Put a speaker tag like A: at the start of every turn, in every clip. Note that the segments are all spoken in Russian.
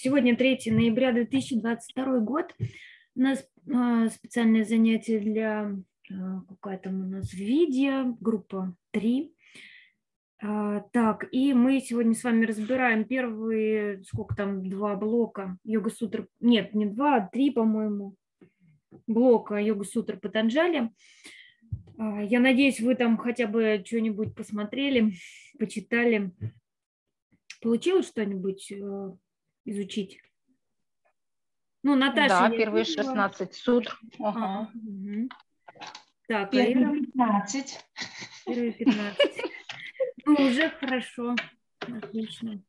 A: Сегодня 3 ноября 2022 год. У нас специальное занятие для какая там у нас видео, группа 3. Так, и мы сегодня с вами разбираем первые, сколько там, 2 блока йога-сутр. Нет, не 2, а 3, по-моему, блока йога-сутр Патанджали. Я надеюсь, вы там хотя бы что-нибудь посмотрели, почитали. Получилось что-нибудь изучить? Ну, Наташа,
B: да,
A: я
B: первые
A: видела.
B: 16 сутр. Ага.
A: Угу. Так,
C: Первые 15.
A: Первые 15. Ну, уже хорошо. Отлично.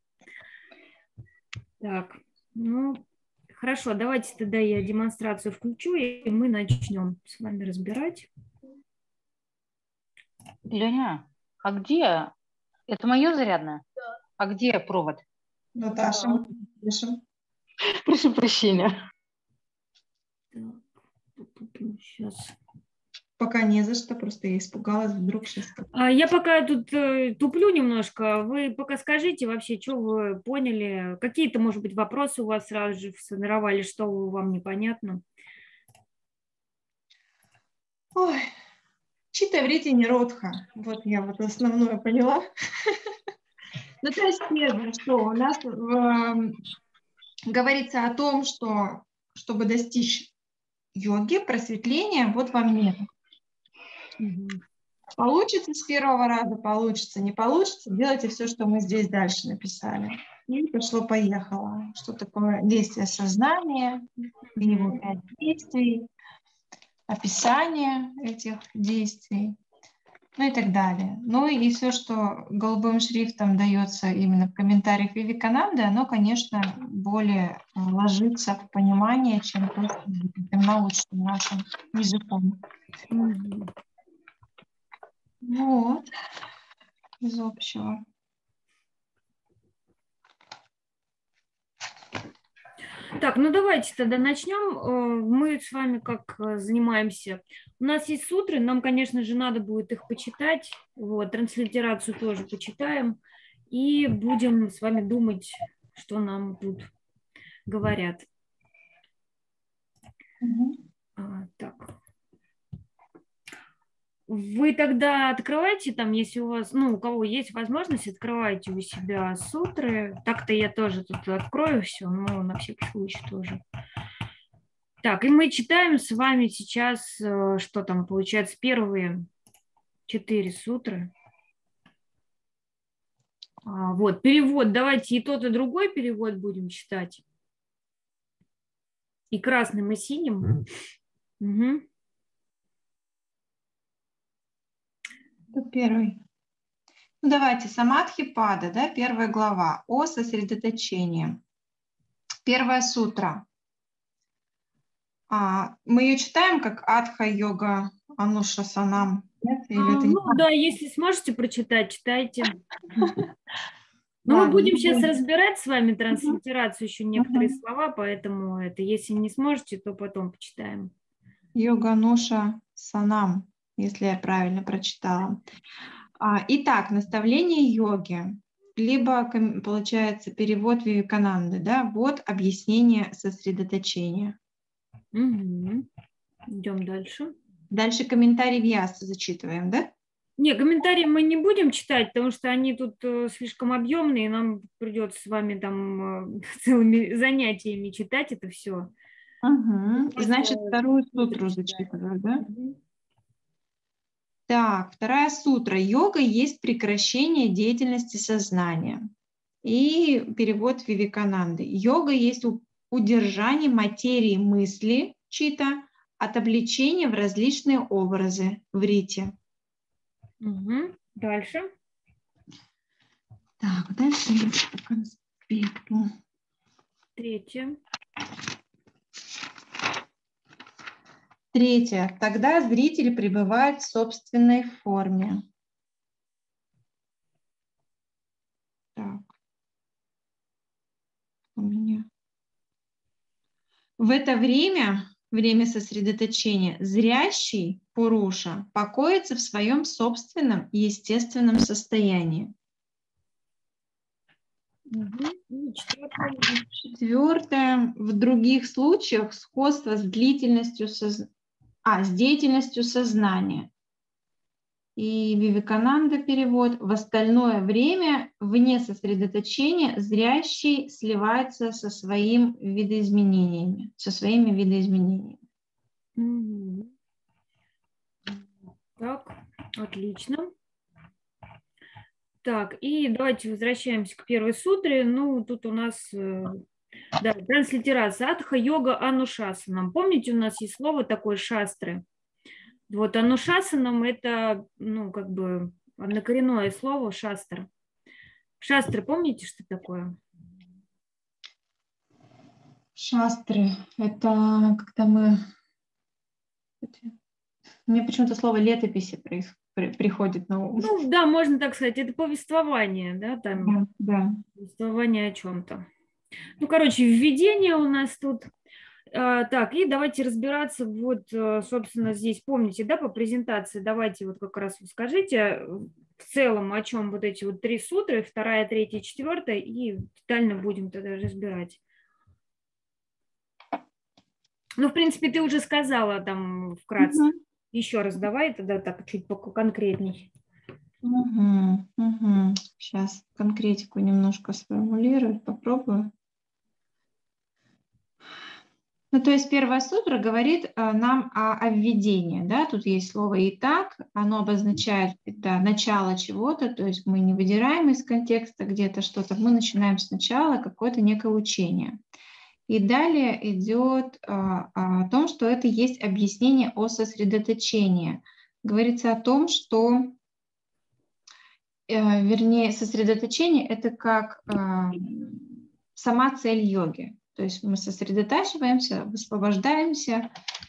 A: Так, ну, хорошо, давайте тогда я демонстрацию включу, и мы начнем с вами разбирать.
B: Леня, а где? Это мое зарядное? Да. А где провод?
C: Наташа, мы слышим.
B: Прошу прощения.
A: Сейчас.
C: Пока не за что, просто я испугалась, вдруг сейчас...
A: Я пока тут туплю немножко. Вы пока скажите вообще, что вы поняли. Какие-то, может быть, вопросы у вас сразу же сформировали, что вам непонятно.
C: Ой, чита врите не родха. Вот я вот основное поняла. Ну, то есть первое, что у нас говорится о том, что чтобы достичь йоги, просветления, вот вам метод. Получится с первого раза, получится, не получится, делайте все, что мы здесь дальше написали. И пошло-поехало. Что такое действие сознания, его 5 действий, описание этих действий, ну и так далее. Ну и все, что голубым шрифтом дается именно в комментариях Вивекананды, оно, конечно, более ложится в понимание, чем то, что мы будем научным нашим языком. Вот, из общего.
A: Так, ну давайте тогда начнем. Мы с вами как занимаемся. У нас есть сутры, нам, конечно же, надо будет их почитать. Вот, транслитерацию тоже почитаем. И будем с вами думать, что нам тут говорят. Так. Вы тогда открывайте там, если у вас, ну, у кого есть возможность, открывайте у себя сутры. Так-то я тоже тут открою все, но на всякий случай тоже. Так, и мы читаем с вами сейчас, что там получается, первые 4 сутры. Вот, перевод, давайте и тот, и другой перевод будем читать. И красным, и синим. Угу.
C: Первый. Ну, давайте, Самадхипада, да, первая глава, о сосредоточении. Первая сутра. Мы ее читаем как Адха-йога Анушасанам.
A: Да, если сможете прочитать, читайте. Но мы будем сейчас разбирать с вами транслитерацию, еще некоторые слова, поэтому это, если не сможете, то потом почитаем.
C: Йога Ануша Санам, если я правильно прочитала. Итак, наставление йоги, либо, получается, перевод Вивекананды, да, вот объяснение сосредоточения.
A: Угу. Идем дальше.
C: Дальше комментарий Вьясы зачитываем, да?
A: Не, комментарии мы не будем читать, потому что они тут слишком объемные, нам придется с вами там целыми занятиями читать это все.
C: Значит, вторую сутру зачитываю, да? Так, вторая сутра. Йога есть прекращение деятельности сознания. И перевод Вивекананды. Йога есть удержание материи мысли, чита, от обличения в различные образы, врити.
A: Дальше.
C: Так, дальше по конспекту. Третье. Тогда зритель пребывает в собственной форме. Так. У меня. В это время сосредоточения, зрящий Пуруша покоится в своем собственном естественном состоянии.
A: И
C: Четвертое. В других случаях сходство с длительностью с деятельностью сознания. И Вивекананда перевод: в остальное время вне сосредоточения зрящий сливается со своими видоизменениями.
A: Так, отлично. Так, и давайте возвращаемся к первой сутре. Ну, тут у нас транслитерация. Адха-йога анушасанам. Помните, у нас есть слово такое шастры? Вот анушасанам – это, ну, как бы однокоренное слово шастра. Шастры, помните, что такое?
C: Шастры – это когда мы… Мне почему-то слово летописи приходит на ум.
A: Ну, да, можно так сказать. Это повествование, да, там.
C: Да.
A: Повествование о чем-то. Ну, короче, введение у нас тут. Так, и давайте разбираться, вот, собственно, здесь, помните, да, по презентации, давайте вот как раз скажите в целом, о чем вот эти вот 3 сутры, 2, 3, 4, и детально будем тогда разбирать. Ну, в принципе, ты уже сказала там вкратце. Еще раз давай тогда так чуть поконкретней.
C: Сейчас конкретику немножко сформулировать, попробую. Ну, то есть первая сутра говорит нам о введении, да, тут есть слово «и так», оно обозначает это начало чего-то, то есть мы не выдираем из контекста где-то что-то, мы начинаем сначала какое-то некое учение. И далее идет о том, что это есть объяснение о сосредоточении. Говорится о том, что, вернее, сосредоточение – это как сама цель йоги. То есть мы сосредотачиваемся, высвобождаемся.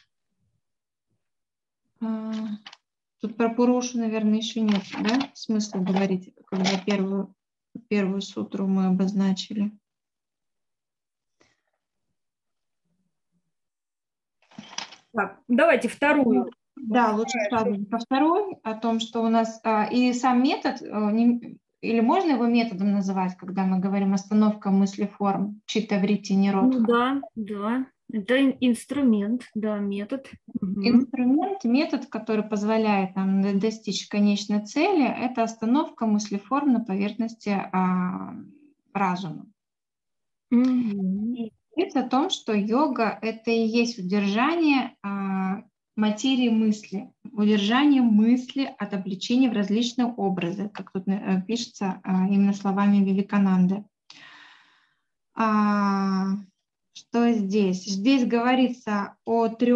C: Тут про Пурушу, наверное, еще нет, да, смысла говорить, когда первую сутру мы обозначили.
A: Так, давайте вторую.
C: Да, лучше сразу по второй, о том, что у нас и сам метод, или можно его методом называть, когда мы говорим остановка мыслеформ, читтавритти ниродха?
A: Ну, да, это инструмент, да, метод.
C: Инструмент, метод, который позволяет нам достичь конечной цели, это остановка мыслеформ на поверхности разума. И говорится о том, что йога – это и есть удержание материи мысли, удержание мысли от обличения в различные образы, как тут пишется именно словами Вивекананды. Что здесь? Здесь говорится о 3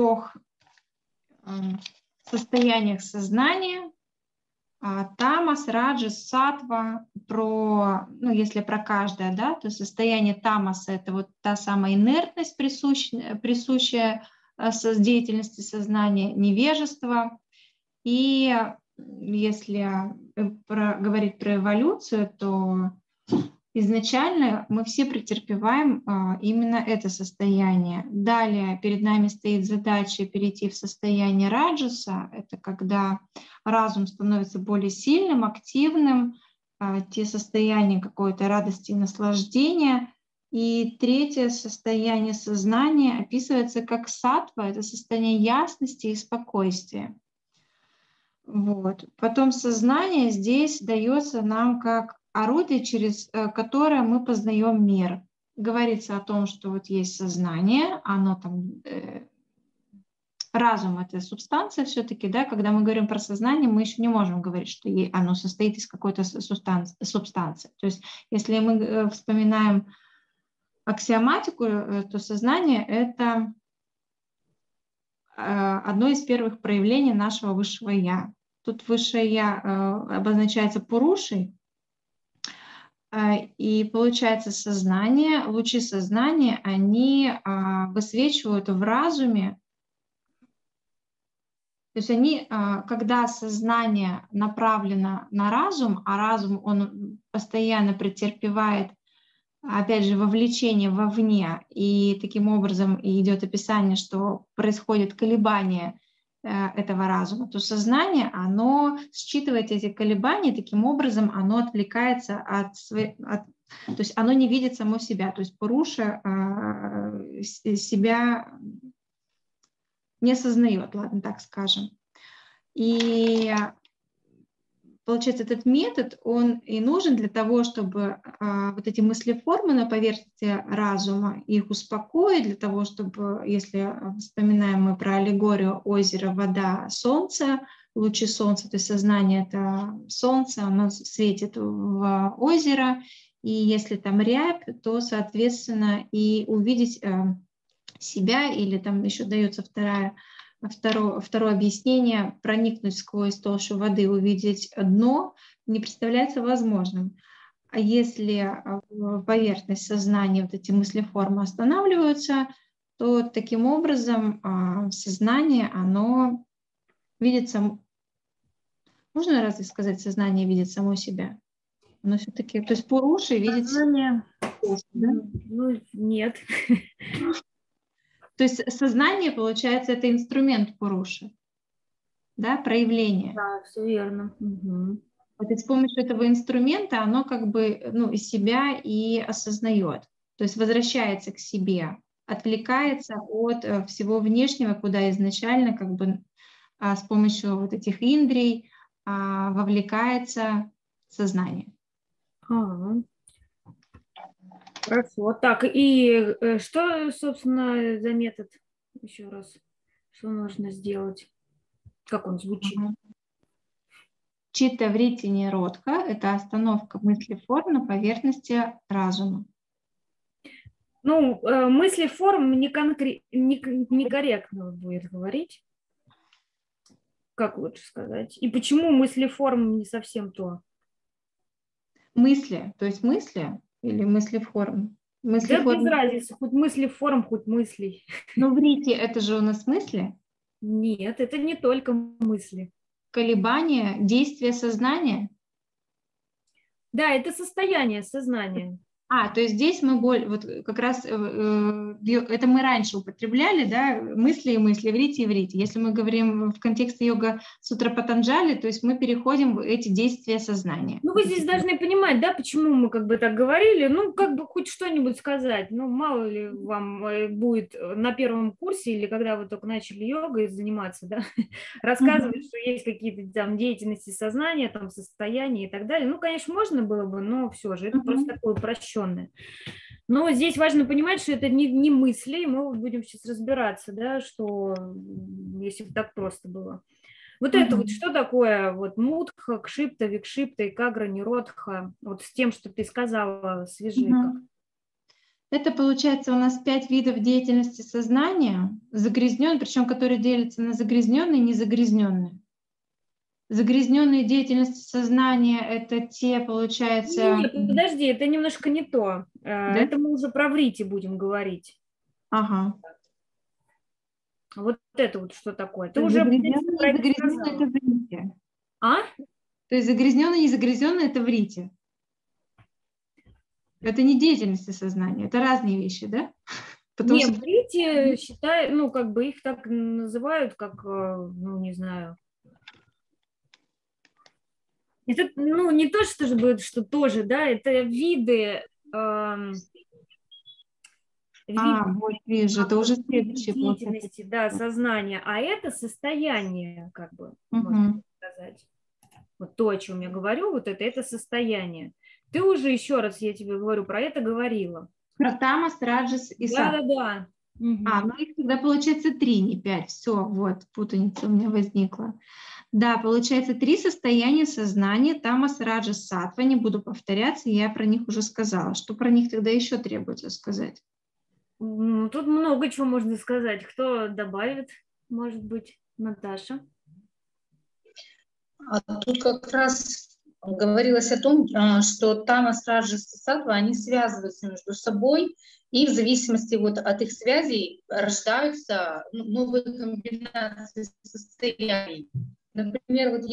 C: состояниях сознания: тамас, раджас, саттва. Если про каждое, да, то состояние тамаса – это вот та самая инертность, присущая деятельности сознания, невежество. И если говорить про эволюцию, то изначально мы все претерпеваем именно это состояние. Далее перед нами стоит задача перейти в состояние раджаса. Это когда разум становится более сильным, активным, те состояния какой-то радости и наслаждения. И 3 состояние сознания описывается как саттва, это состояние ясности и спокойствия. Вот. Потом сознание здесь дается нам как орудие, через которое мы познаем мир. Говорится о том, что вот есть сознание, оно там, разум – это субстанция все-таки, да, когда мы говорим про сознание, мы еще не можем говорить, что оно состоит из какой-то субстанции. То есть если мы вспоминаем аксиоматику, то сознание – это одно из первых проявлений нашего высшего «я». Тут высшее «я» обозначается пурушей, и получается сознание, лучи сознания, они высвечивают в разуме. То есть они, когда сознание направлено на разум, а разум, он постоянно претерпевает, опять же, вовлечение вовне, и таким образом идет описание, что происходит колебание этого разума, то сознание, оно считывает эти колебания, таким образом оно отвлекается от То есть оно не видит само себя. То есть Пуруша себя не осознает, ладно, так скажем. И получается, этот метод, он и нужен для того, чтобы вот эти мыслеформы на поверхности разума, их успокоить, для того, чтобы, если вспоминаем мы про аллегорию озера, вода, солнце, лучи солнца, то есть сознание — это солнце, оно светит в озеро, и если там рябь, то, соответственно, и увидеть себя, или там еще дается второе объяснение, проникнуть сквозь толщу воды, увидеть дно, не представляется возможным. А если поверхность сознания, вот эти мыслеформы останавливаются, то таким образом сознание, оно видит само... Можно разве сказать, сознание видит само себя? Оно все-таки, то есть Пуруши видит...
A: Сознание,
C: да?
A: ну, нет.
C: То есть сознание, получается, это инструмент Пуруши, да, проявление.
A: Да, все верно. Угу.
C: Вот и с помощью этого инструмента оно как бы из себя и осознает. То есть возвращается к себе, отвлекается от всего внешнего, куда изначально как бы с помощью вот этих индрий вовлекается сознание.
A: Хорошо. Так, и что, собственно, за метод? Еще раз. Что нужно сделать? Как он звучит?
C: Читта врити ниродха – это остановка мыслеформ на поверхности разума.
A: Ну, мыслеформ некорректно будет говорить. Как лучше сказать? И почему мыслеформ не совсем то?
C: Мысли, то есть мысли или мыслеформ?
A: Да без разницы, хоть мыслеформ, хоть мыслей.
C: Но врити – это же у нас мысли?
A: Нет, это не только мысли.
C: Колебания, действия сознания?
A: Да, это состояние сознания.
C: То есть здесь мы вот как раз это мы раньше употребляли, да, мысли и мысли, врити и врити. Если мы говорим в контексте йога сутра Патанджали, то есть мы переходим в эти действия сознания.
A: Ну, вы здесь должны понимать, да, почему мы как бы так говорили, ну, как бы хоть что-нибудь сказать, ну, мало ли вам будет на первом курсе или когда вы только начали йогой заниматься, да, рассказывать, что есть какие-то там деятельности сознания, там состояния и так далее. Ну, конечно, можно было бы, но все же это просто такое упрощенное. Но здесь важно понимать, что это не мысли, и мы будем сейчас разбираться, да, что если бы так просто было. Вот это вот что такое вот мудха, кшипта, викшипта, экагра, ниродха, вот с тем, что ты сказала, свяжи как.
C: Это получается у нас 5 видов деятельности сознания, загрязненные, причем которые делятся на загрязненные и незагрязненные. Загрязненные деятельности сознания — это те, получается...
A: Нет, подожди, это немножко не то. Да? Это мы уже про врити будем говорить.
C: Ага.
A: Вот это вот что такое? Ты уже
C: загрязненное и загрязненное — это врити. То есть загрязненное и незагрязненное — это врити. Это не деятельности сознания, это разные вещи, да?
A: Нет, врити считают, ну, как бы их так называют, как, ну, не знаю. Это, ну, не то, что же будет, что тоже, да, это виды...
C: вот вижу, это уже следующее.
A: Деятельности, да, сознания, а это состояние, как бы, можно сказать. Вот то, о чем я говорю, вот это состояние. Ты уже еще раз, я тебе говорю, про это говорила.
C: Про тамас, раджас и саттва.
A: Да.
C: Ну их тогда получается 3, не 5. Все, вот, путаница у меня возникла. Да, получается 3 состояния сознания, тамас, раджас, саттва. Не буду повторяться, я про них уже сказала. Что про них тогда еще требуется сказать?
A: Тут много чего можно сказать. Кто добавит, может быть, Наташа?
B: Тут как раз говорилось о том, что тамас, раджас и саттва, они связываются между собой, и в зависимости вот от их связей рождаются новые комбинации состояний. Например, вот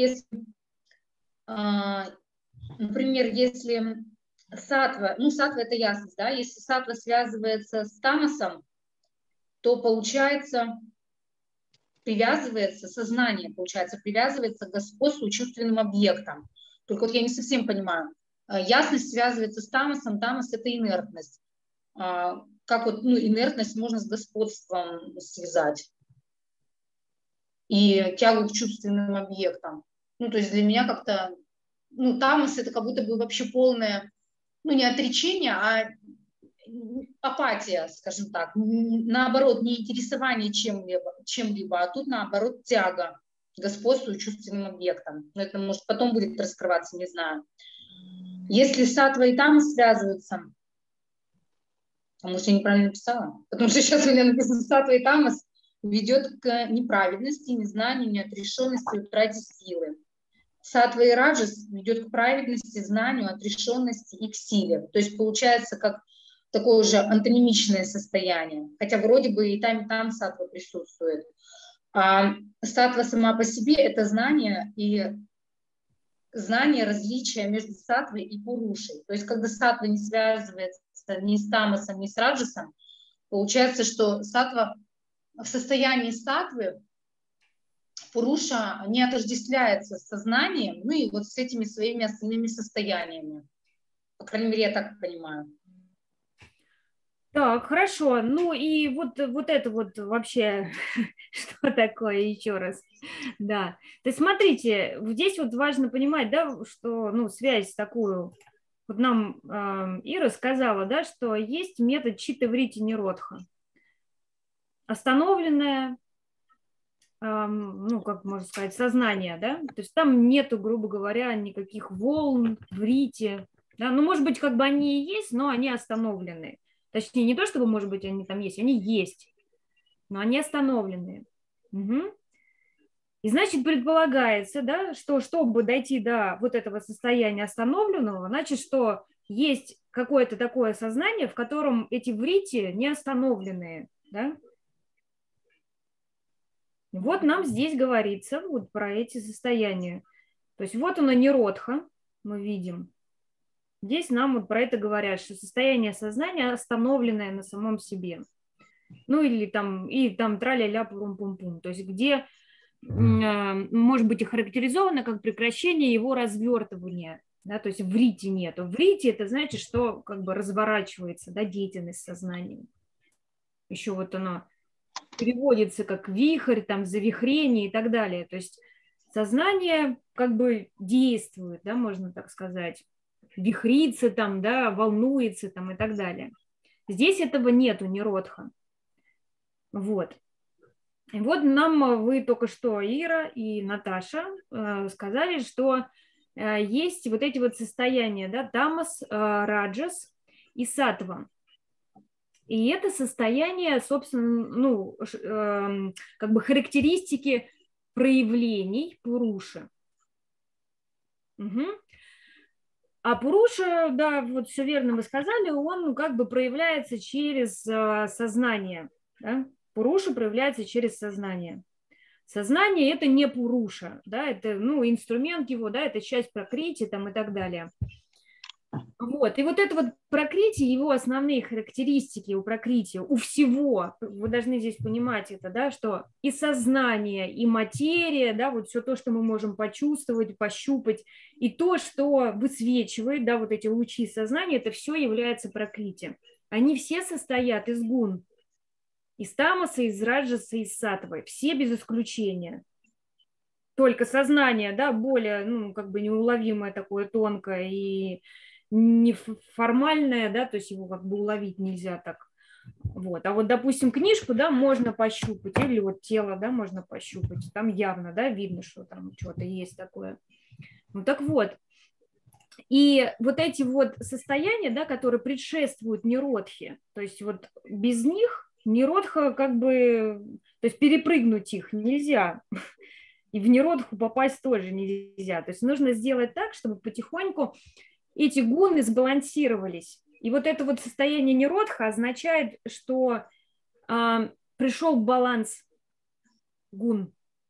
B: если саттва, саттва — это ясность, да, если саттва связывается с тамасом, то получается привязывается сознание, привязывается к господству чувственным объектам. Только вот я не совсем понимаю, Ясность связывается с тамасом. Тамас – это инертность. Как вот, ну, инертность можно с господством связать. И тягу к чувственным объектам. Ну, то есть для меня как-то, ну, тамас – это как будто бы вообще полное, ну, не отречение, а апатия, скажем так. Наоборот, не интересование чем-либо, а тут, наоборот, тяга к господству и чувственным объектам. Но это, может, потом будет раскрываться, не знаю. Если саттва и тамас связываются, а может, я неправильно написала? Потому что сейчас у меня написано саттва и тамас ведет к неправедности, незнанию, неотрешенности, утрате силы. Саттва и раджас ведет к праведности, знанию, отрешенности и к силе. То есть получается как такое же антонимичное состояние. Хотя вроде бы и там саттва присутствует. А саттва сама по себе – это знание различия между саттвой и пурушей. То есть когда саттва не связывается ни с тамасом, ни с раджасом, получается, что саттва в состоянии саттвы пуруша не отождествляется с сознанием, ну и вот с этими своими остальными состояниями. По крайней мере, я так понимаю.
A: Так, хорошо. Ну и вот это вот вообще, что такое еще раз? Да. То есть смотрите, здесь вот важно понимать, да, что, ну, связь такую. Вот нам Ира сказала, да, что есть метод читта врити ниродха. Остановленное, ну, как можно сказать, сознание, да, то есть там нету, грубо говоря, никаких волн, врити, да, ну, может быть, как бы они и есть, но они остановлены. Точнее, не то, чтобы, может быть, они там есть, они есть, но они остановлены. Угу. И, значит, предполагается, да, что чтобы дойти до вот этого состояния остановленного, значит, что есть какое-то такое сознание, в котором эти врити не остановленные, да. Вот нам здесь говорится вот про эти состояния. То есть вот оно ниродха, мы видим. Здесь нам вот про это говорят, что состояние сознания остановленное на самом себе. Ну или там, и там траля-ля пум-пум-пум. То есть где может быть охарактеризовано как прекращение его развертывания. Да, то есть врити нету. Врити это значит, что как бы разворачивается, да, деятельность сознания. Еще вот оно переводится как вихрь, там, завихрение и так далее. То есть сознание как бы действует, да, можно так сказать, вихрится там, да, волнуется там и так далее. Здесь этого нету, ниродха. Вот. И вот нам вы только что, Ира и Наташа, сказали, что есть вот эти вот состояния, да, тамас, раджас и саттва. И это состояние, собственно, ну, как бы характеристики проявлений пуруши. Угу. А пуруша, да, вот все верно вы сказали, он как бы проявляется через сознание. Да? Пуруша проявляется через сознание. Сознание – это не пуруша, да, это, ну, инструмент его, да, это часть пракрити там и так далее. Вот, и вот это вот пракрити, его основные характеристики у пракрити, у всего, вы должны здесь понимать это, да, что и сознание, и материя, да, вот все то, что мы можем почувствовать, пощупать, и то, что высвечивает, да, вот эти лучи сознания, это все является пракрити. Они все состоят из гун, из тамаса, из раджаса, из саттвы, все без исключения. Только сознание, да, более, ну, как бы неуловимое такое, тонкое и неформальное, да, то есть его как бы уловить нельзя так. Вот. А вот, допустим, книжку, да, можно пощупать, или вот тело, да, можно пощупать, там явно, да, видно, что там что-то есть такое. Ну так вот, и вот эти вот состояния, да, которые предшествуют ниродхе, то есть вот без них ниродха как бы, то есть перепрыгнуть их нельзя, и в ниродху попасть тоже нельзя, то есть нужно сделать так, чтобы потихоньку эти гуны сбалансировались. И вот это вот состояние ниродха означает, что пришел баланс гун.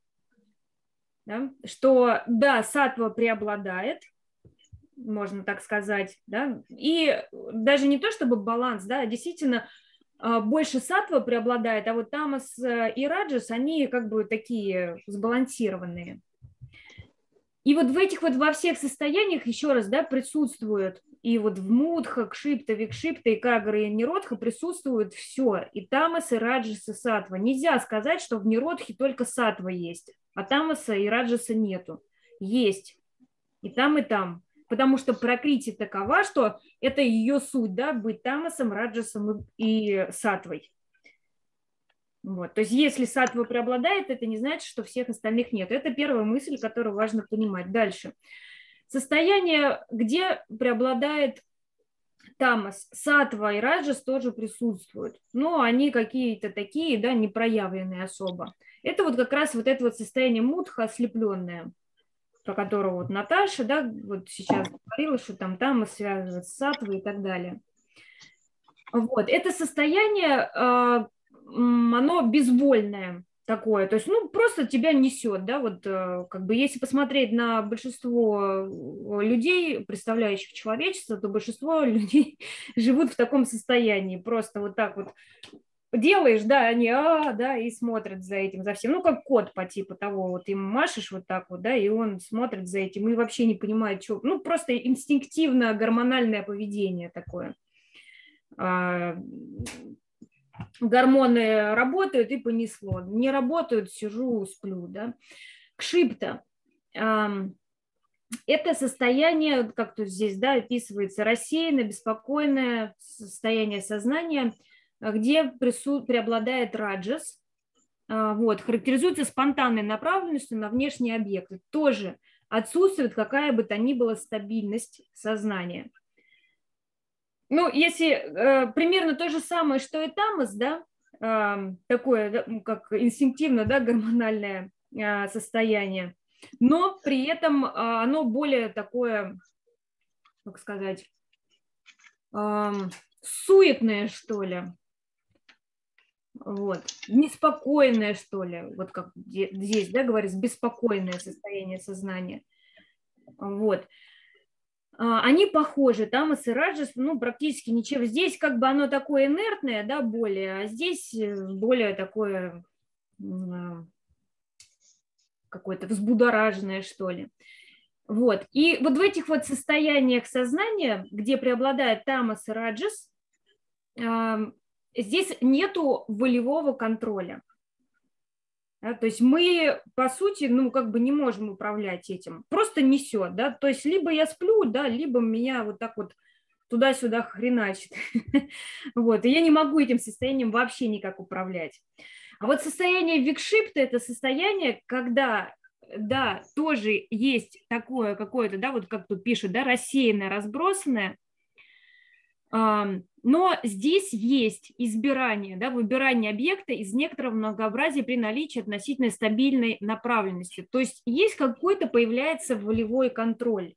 A: Да? Что, да, саттва преобладает, можно так сказать, да? И даже не то чтобы баланс, да, действительно больше саттва преобладает, а вот тамас и раджас, они как бы такие сбалансированные. И вот в этих вот во всех состояниях еще раз, да, присутствует и вот в мудха, кшипта, викшипта, и кагра, и ниродха присутствует все, и тамас, и раджас, и сатва. Нельзя сказать, что в ниродхе только сатва есть, а тамаса и раджаса нету. Есть и там, потому что пракрити такова, что это ее суть, да, быть тамасом, раджасом и сатвой. Вот. То есть если сатва преобладает, это не значит, что всех остальных нет. Это первая мысль, которую важно понимать. Дальше. Состояние, где преобладает тамас, сатва и раджас тоже присутствуют. Но они какие-то такие, да, непроявленные особо. Это вот как раз вот это вот состояние мудха ослепленное, про которого вот Наташа, да, вот сейчас говорила, что там тамас связывается с сатвой и так далее. Вот. Это состояние оно безвольное такое, то есть, ну, просто тебя несет, да, вот, как бы, если посмотреть на большинство людей, представляющих человечество, то большинство людей живут в таком состоянии, просто вот так вот делаешь, да, они, да, и смотрят за этим, за всем, ну, как кот по типу того, вот им машешь вот так вот, да, и он смотрит за этим и вообще не понимает, что, ну, просто инстинктивно гормональное поведение такое. Гормоны работают и понесло. Не работают, сижу, сплю. Да? Кшипта. Это состояние, как тут здесь, да, описывается, рассеянное, беспокойное состояние сознания, где преобладает раджас. Вот, характеризуется спонтанной направленностью на внешние объекты. Тоже отсутствует какая бы то ни была стабильность сознания. Ну, если примерно то же самое, что и тамас, да, такое, да, как инстинктивно, да, гормональное состояние, но при этом оно более такое, как сказать, суетное, что ли, вот, неспокойное, что ли, вот как здесь, да, говорится, беспокойное состояние сознания, вот. Они похожи, тамас и раджас, ну, практически ничего. Здесь как бы оно такое инертное, да, более, а здесь более такое какое-то взбудораженное, что ли. Вот. И вот в этих вот состояниях сознания, где преобладает тамас и раджас, здесь нету волевого контроля. Да, то есть мы, по сути, ну, как бы не можем управлять этим. Просто несет, да, то есть либо я сплю, да, либо меня вот так вот туда-сюда хреначит. Вот, и я не могу этим состоянием вообще никак управлять. А вот состояние викшипта – это состояние, когда, да, тоже есть такое какое-то, да, вот как тут пишут, да, рассеянное, разбросанное, но здесь есть избирание, да, выбирание объекта из некоторого многообразия при наличии относительно стабильной направленности. То есть есть какой-то появляется волевой контроль.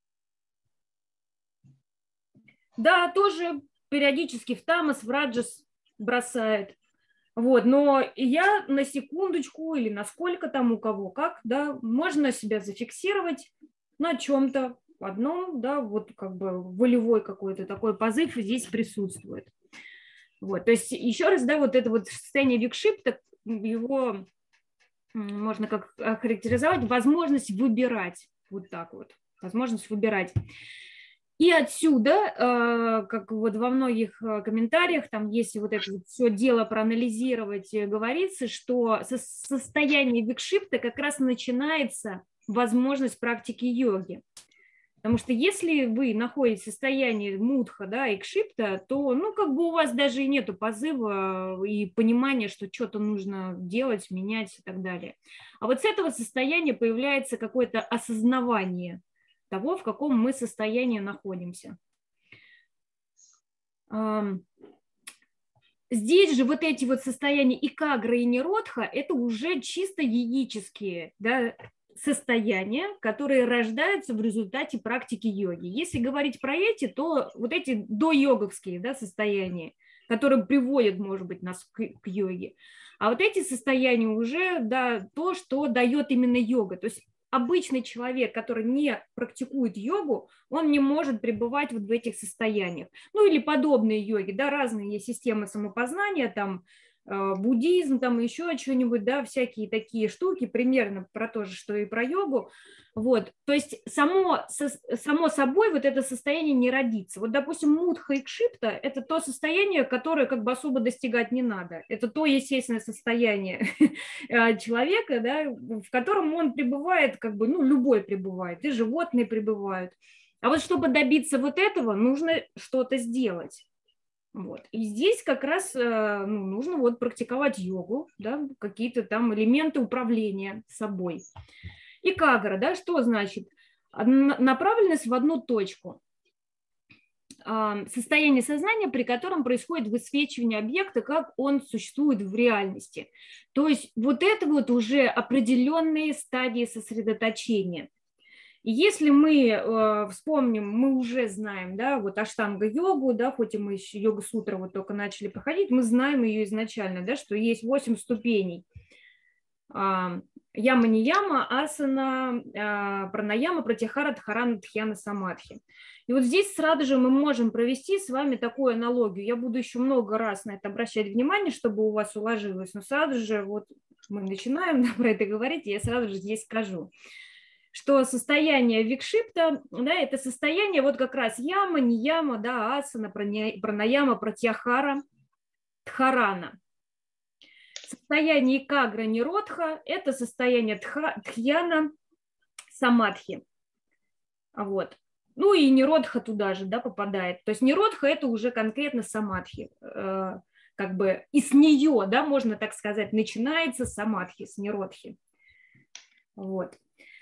A: Да, тоже периодически в тамас, в раджас бросает. Вот, но я на секундочку или на сколько там у кого как, да, можно себя зафиксировать на чем-то одном, да, вот как бы волевой какой-то такой позыв здесь присутствует. Вот, то есть еще раз, да, вот это вот состояние викшипта, его можно как охарактеризовать, возможность выбирать, вот так вот, возможность выбирать. И отсюда, как вот во многих комментариях, там если вот это вот все дело проанализировать, говорится, что состояние викшипта как раз начинается возможность практики йоги. Потому что если вы находитесь в состоянии мудха, да, и кшипта, то, ну, как бы у вас даже и нету позыва и понимания, что что-то нужно делать, менять и так далее. А вот с этого состояния появляется какое-то осознавание того, в каком мы состоянии находимся. Здесь же вот эти вот состояния икагра и ниродха – это уже чисто йогические, да, состояния, которые рождаются в результате практики йоги. Если говорить про эти, то вот эти дойоговские, да, состояния, которые приводят, может быть, нас к йоге. А вот эти состояния уже, да, то, что дает именно йога. То есть обычный человек, который не практикует йогу, он не может пребывать вот в этих состояниях. Ну или подобные йоги, да, разные есть системы самопознания, там, буддизм, там еще что-нибудь, да, всякие такие штуки, примерно про то же, что и про йогу, Вот, то есть само собой вот это состояние не родится. Вот, допустим, мудха и кшипта – это то состояние, которое как бы особо достигать не надо. Это то естественное состояние человека, да, в котором он пребывает, как бы, ну, любой пребывает, и животные пребывают. А вот чтобы добиться вот этого, нужно что-то сделать. Вот. И здесь как раз нужно вот практиковать йогу, да, какие-то там элементы управления собой. Икагра, да, что значит? Направленность в одну точку. Состояние сознания, при котором происходит высвечивание объекта, как он существует в реальности. То есть вот это вот уже определенные стадии сосредоточения. И если мы вспомним, мы уже знаем, да, вот аштанга-йогу, да, хоть и мы еще йога-сутру вот только начали проходить, мы знаем ее изначально, да, что есть 8 ступеней. Яма-нияма, асана, пранаяма, пратихара, дхарана, дхьяна, самадхи. И вот здесь сразу же мы можем провести с вами такую аналогию. Я буду еще много раз на это обращать внимание, чтобы у вас уложилось, но сразу же вот мы начинаем про это говорить, и я сразу же здесь скажу, что состояние викшипта, да, это состояние вот как раз яма, нияма, да, асана, пранаяма, пратихара, дхарана. Состояние икагра ниродха – это состояние дхьяна самадхи. Вот. Ну и ниродха туда же, да, попадает. То есть ниродха – это уже конкретно самадхи. Как бы и с нее, да, можно так сказать, начинается самадхи, с ниродхи. Вот.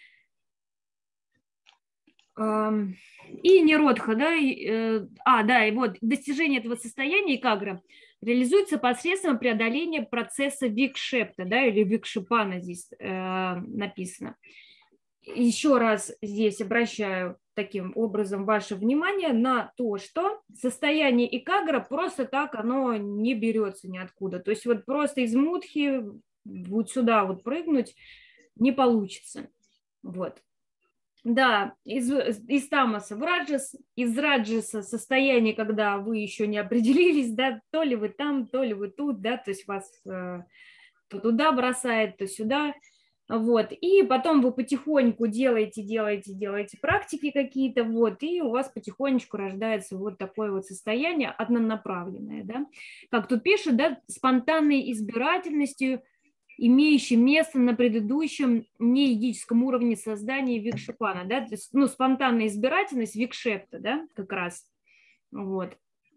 A: И ниродха, да, и вот достижение этого состояния икагра реализуется посредством преодоления процесса викшепта, да, или викшипана здесь написано. Еще раз здесь обращаю таким образом ваше внимание на то, что состояние икагра просто так оно не берется ниоткуда. То есть вот просто из мудхи вот сюда вот прыгнуть не получится. Вот. Да, из тамаса в раджас, из раджаса состояние, когда вы еще не определились, да, то ли вы там, то ли вы тут, да, то есть вас то туда бросает, то сюда, вот, и потом вы потихоньку делаете практики какие-то, вот, и у вас потихонечку рождается вот такое вот состояние однонаправленное, да, как тут пишут, да, спонтанной избирательностью, имеющий место на предыдущем неидическом уровне создания викшипана, да, то есть, ну, спонтанная избирательность викшепта, да, как раз, вот.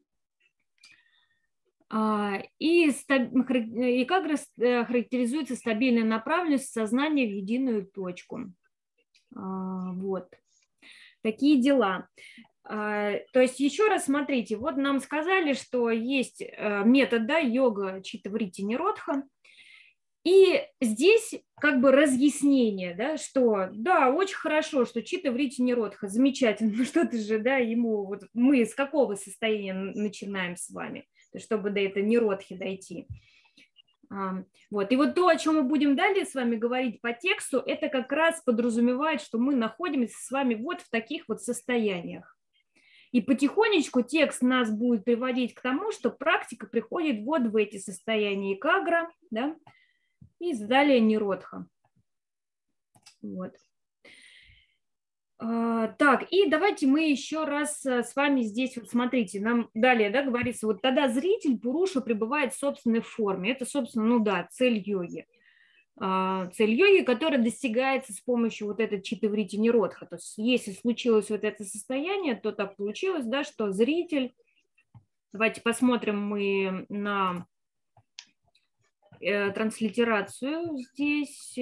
A: И икагра характеризуется стабильной направленностью сознания в единую точку. Вот. Такие дела. То есть еще раз смотрите, вот нам сказали, что есть метод, да, йога читтавритти ниродха. И здесь как бы разъяснение, да, что да, очень хорошо, что читтавритти ниродха, замечательно, ну что-то же, да, ему, вот мы с какого состояния начинаем с вами, чтобы до этой ниродхи дойти. Вот. И вот то, о чем мы будем далее с вами говорить по тексту, это как раз подразумевает, что мы находимся с вами вот в таких вот состояниях. И потихонечку текст нас будет приводить к тому, что практика приходит вот в эти состояния икагра, да, и далее ниродха. Вот. Так, и давайте мы еще раз с вами здесь, вот смотрите, нам далее, да, говорится, вот тогда зритель, пуруша, пребывает в собственной форме. Это, собственно, ну да, цель йоги. Цель йоги, которая достигается с помощью вот этой читтавритти ниродха. То есть если случилось вот это состояние, то так получилось, да, что зритель, давайте посмотрим мы на транслитерацию здесь.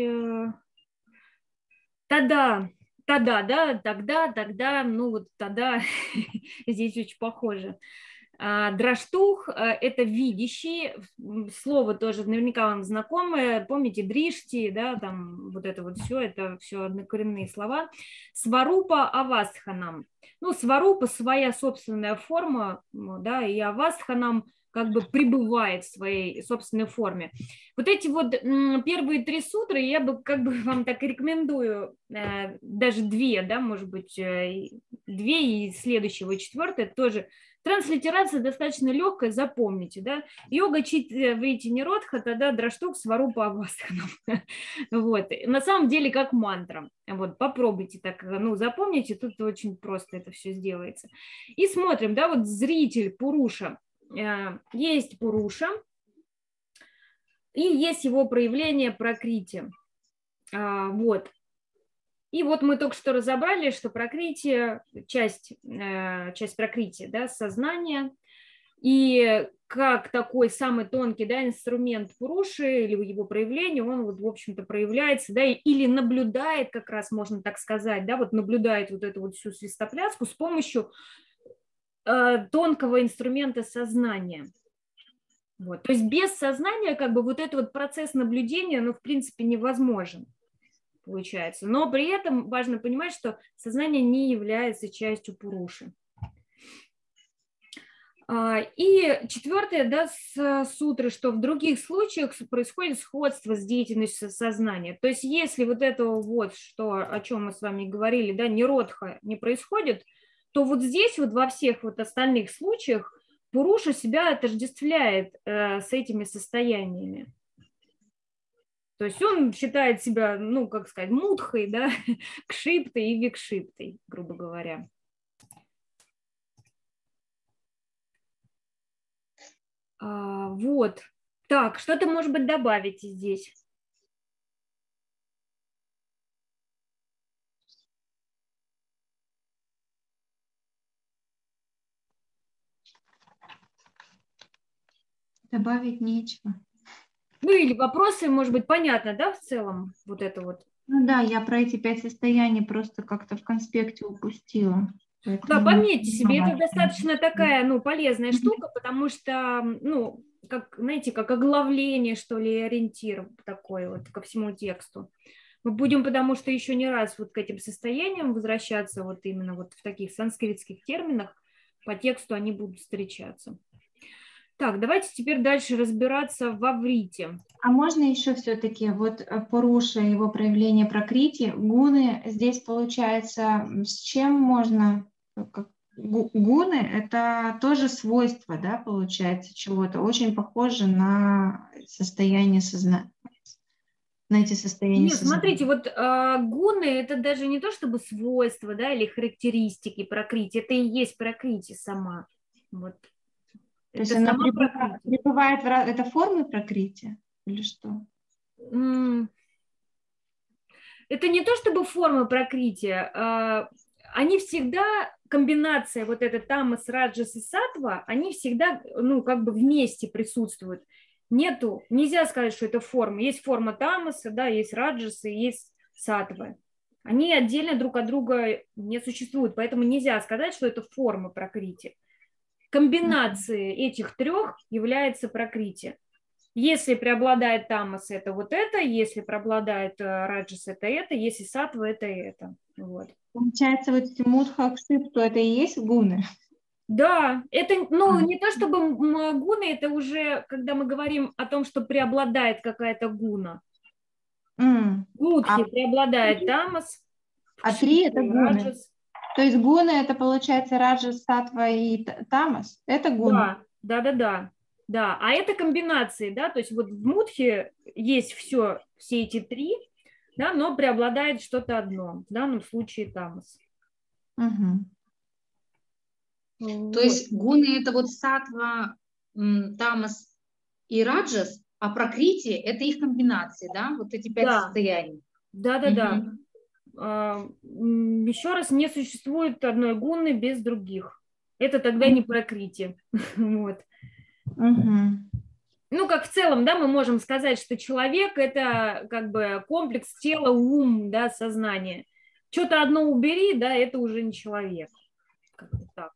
A: Тогда, ну вот тогда здесь очень похоже. Драштух – это видящий, слово тоже наверняка вам знакомое, помните, дришти, да, там вот это все однокоренные слова. Сварупа авастханам. Ну, сварупа – своя собственная форма, да, и авастханам как бы пребывает в своей собственной форме. Вот эти вот первые 3 сутры я бы как бы вам так рекомендую, даже 2, да, может быть, 2 и следующего, 4 тоже. Транслитерация достаточно легкая, запомните, да. Йога чит вейти ниродха, тогда драштук сварупа авастханам. Вот. На самом деле как мантра. Вот, попробуйте так, ну, запомните, тут очень просто это все сделается. И смотрим, да, вот зритель Пуруша. Есть Пуруша, и есть его проявление пракрити. Вот. И вот мы только что разобрали, что пракрити, часть пракрити, да, сознания, и как такой самый тонкий, да, инструмент Пуруши или его проявление, он вот, в общем-то, проявляется, да, или наблюдает, как раз можно так сказать, да, вот наблюдает вот эту вот всю свистопляску с помощью тонкого инструмента сознания. Вот. То есть без сознания как бы вот этот вот процесс наблюдения, ну, в принципе, невозможен, получается. Но при этом важно понимать, что сознание не является частью Пуруши. И 4, да, с сутры, что в других случаях происходит сходство с деятельностью сознания. То есть если вот этого вот, что, о чем мы с вами говорили, да, ниродха не происходит, то вот здесь вот во всех вот остальных случаях Пуруша себя отождествляет с этими состояниями. То есть он считает себя, ну, как сказать, мудхой, да, кшиптой и викшиптой, грубо говоря. Вот. Так, что-то, может быть, добавите здесь?
C: Добавить нечего.
A: Ну, или вопросы, может быть, понятно, да, в целом, вот это вот?
C: Ну да, я про эти 5 состояний просто как-то в конспекте упустила.
A: Да, пометьте себе, это достаточно такая, ну, полезная штука, потому что, ну, как, знаете, как оглавление, что ли, ориентир такой вот ко всему тексту. Мы будем, потому что еще не раз вот к этим состояниям возвращаться, вот именно вот в таких санскритских терминах, по тексту они будут встречаться. Так, давайте теперь дальше разбираться в аврите.
C: А можно еще все-таки вот Пуруша, его проявление пракрити, гуны здесь получается, с чем можно... Гуны – это тоже свойство, да, получается, чего-то, очень похоже на состояние сознания, на эти состояния
A: Нет,
C: сознания.
A: смотрите, вот гуны – это даже не то чтобы свойства, да, или характеристики пракрити, это и есть пракрити сама. Вот.
C: То есть она пребывает в... Это формы пракрити или что?
A: Это не то чтобы формы пракрити, они всегда, комбинация вот эта тамас, раджас и саттва, они всегда, ну, как бы вместе присутствуют. Нельзя сказать, что это форма. Есть форма тамаса, да, есть раджасы, есть саттвы. Они отдельно друг от друга не существуют, поэтому нельзя сказать, что это форма пракрити. Комбинацией этих 3 является пракрити. Если преобладает тамас, это вот это, если преобладает раджас, это, если саттва, это. Вот.
C: Получается, вот эти мудха, кшип, то это и есть гуны?
A: Да, это, ну, не то чтобы гуны, это уже, когда мы говорим о том, что преобладает какая-то гуна. Мудхи преобладает тамас.
C: А 3 это гуны? Раджас. То есть гуны это получается раджас, саттва и тамас? Это гуны?
A: Да. Да, а это комбинации, да, то есть вот в мудхе есть все эти 3, да, но преобладает что-то одно, в данном случае тамас.
C: Угу.
B: То есть гуны это вот саттва, тамас и раджас, а пракрити это их комбинации, да, вот эти 5 состояний.
A: Да. Еще раз, не существует одной гуны без других. Это тогда не пракрити. Вот. Ну, как в целом, да, мы можем сказать, что человек – это как бы комплекс тела, ум, да, сознание. Что-то одно убери, да, это уже не человек. Как-то так.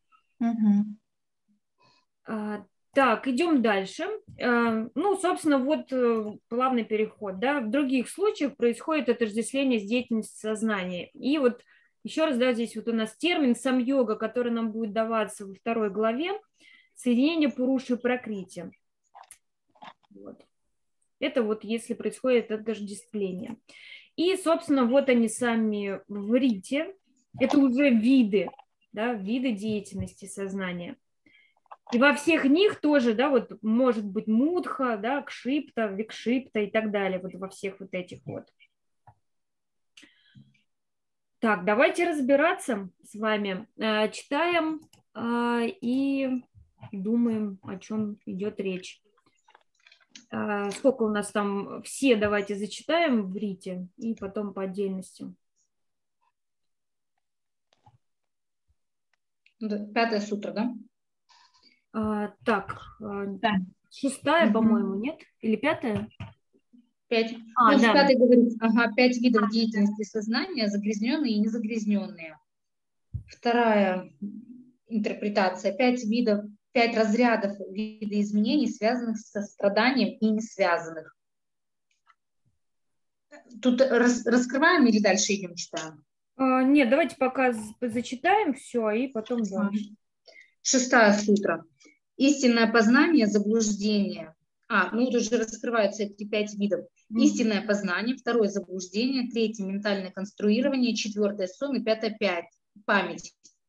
A: Так, идем дальше. Ну, собственно, вот плавный переход, да. В других случаях происходит отождествление с деятельностью сознания. И вот еще раз, да, здесь вот у нас термин самьога, который нам будет даваться во 2 главе. соединение Пуруши и Пракрити. Вот. Это вот если происходит отождествление. И, собственно, вот они сами в рите. Это уже виды, да, виды деятельности сознания. И во всех них тоже, да, вот может быть мудха, да, кшипта, викшипта и так далее, вот во всех вот этих вот. Так, давайте разбираться с вами. Читаем и думаем, о чем идет речь. Сколько у нас там? Все давайте зачитаем в рите и потом по отдельности.
B: 5-я сутра, да?
A: Так,
C: Да.
A: 6-я, по-моему, нет? Или 5-я?
B: 5.
A: Да.
B: В 5-й говорится, 5 видов деятельности сознания, загрязненные и незагрязненные. 2-я интерпретация, 5 разрядов видоизменений, связанных со страданием и не связанных. Тут раскрываем или дальше идем читаем?
A: Нет, давайте пока зачитаем все, и потом дальше.
B: 6-я сутра. Истинное познание, заблуждение. Вот уже раскрываются эти 5 видов. Истинное познание, 2-е заблуждение, 3-е ментальное конструирование, 4-е сон и 5-е память.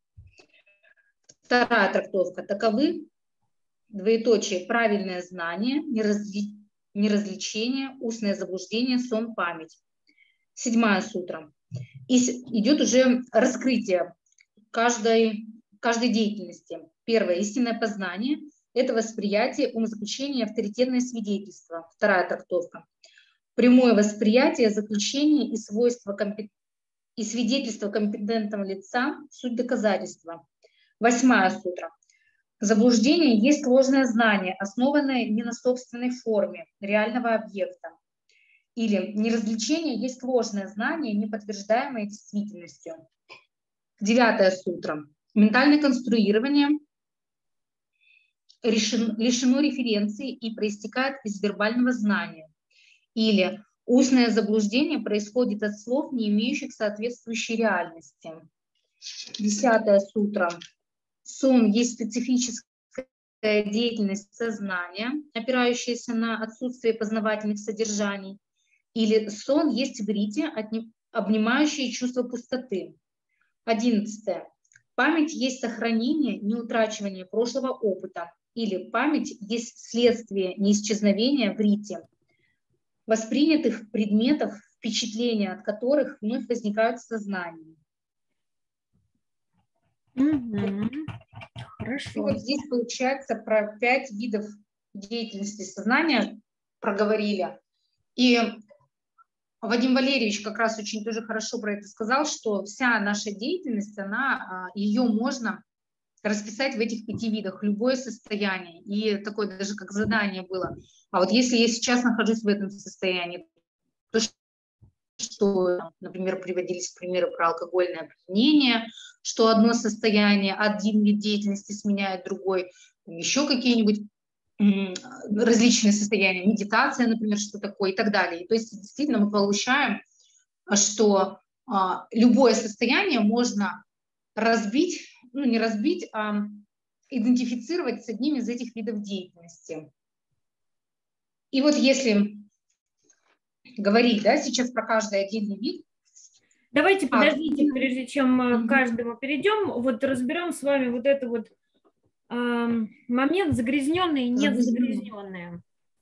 B: 2-я трактовка. Таковы, двоеточие, правильное знание, неразличение, устное заблуждение, сон, память. 7-я сутра. И идет уже раскрытие каждой деятельности. 1-е истинное познание – это восприятие, умозаключение, авторитетное свидетельство. 2-я трактовка. Прямое восприятие, заключение и свойства и свидетельство компетентного лица, суть доказательства. 8-я сутра. Заблуждение есть ложное знание, основанное не на собственной форме реального объекта. Или неразличение есть ложное знание, не подтверждаемое действительностью. 9-я сутра. Ментальное конструирование лишено референции и проистекает из вербального знания. Или устное заблуждение происходит от слов, не имеющих соответствующей реальности. 10-я сутра. Сон есть специфическая деятельность сознания, опирающаяся на отсутствие познавательных содержаний. Или сон есть в рите, обнимающее чувство пустоты. 11-е. Память есть сохранение, не утрачивание прошлого опыта. Или память есть следствие, не исчезновения в рите воспринятых предметов, впечатления от которых вновь возникают в сознании.
A: Хорошо.
B: И вот здесь получается про 5 видов деятельности сознания проговорили. И Вадим Валерьевич как раз очень тоже хорошо про это сказал, что вся наша деятельность, ее можно расписать в этих 5 видах, любое состояние. И такое даже как задание было. А вот если я сейчас нахожусь в этом состоянии, то что, например, приводились примеры про алкогольное опьянение, что одно состояние, один вид деятельности сменяет другой, еще какие-нибудь различные состояния, медитация, например, что такое и так далее. И то есть действительно мы получаем, что любое состояние можно разбить, не разбить, а идентифицировать с одним из этих видов деятельности. И вот если говорить, сейчас про каждый отдельный вид.
A: Давайте подождите, прежде чем к каждому перейдем, вот разберем с вами вот это вот момент загрязненные и незагрязненные.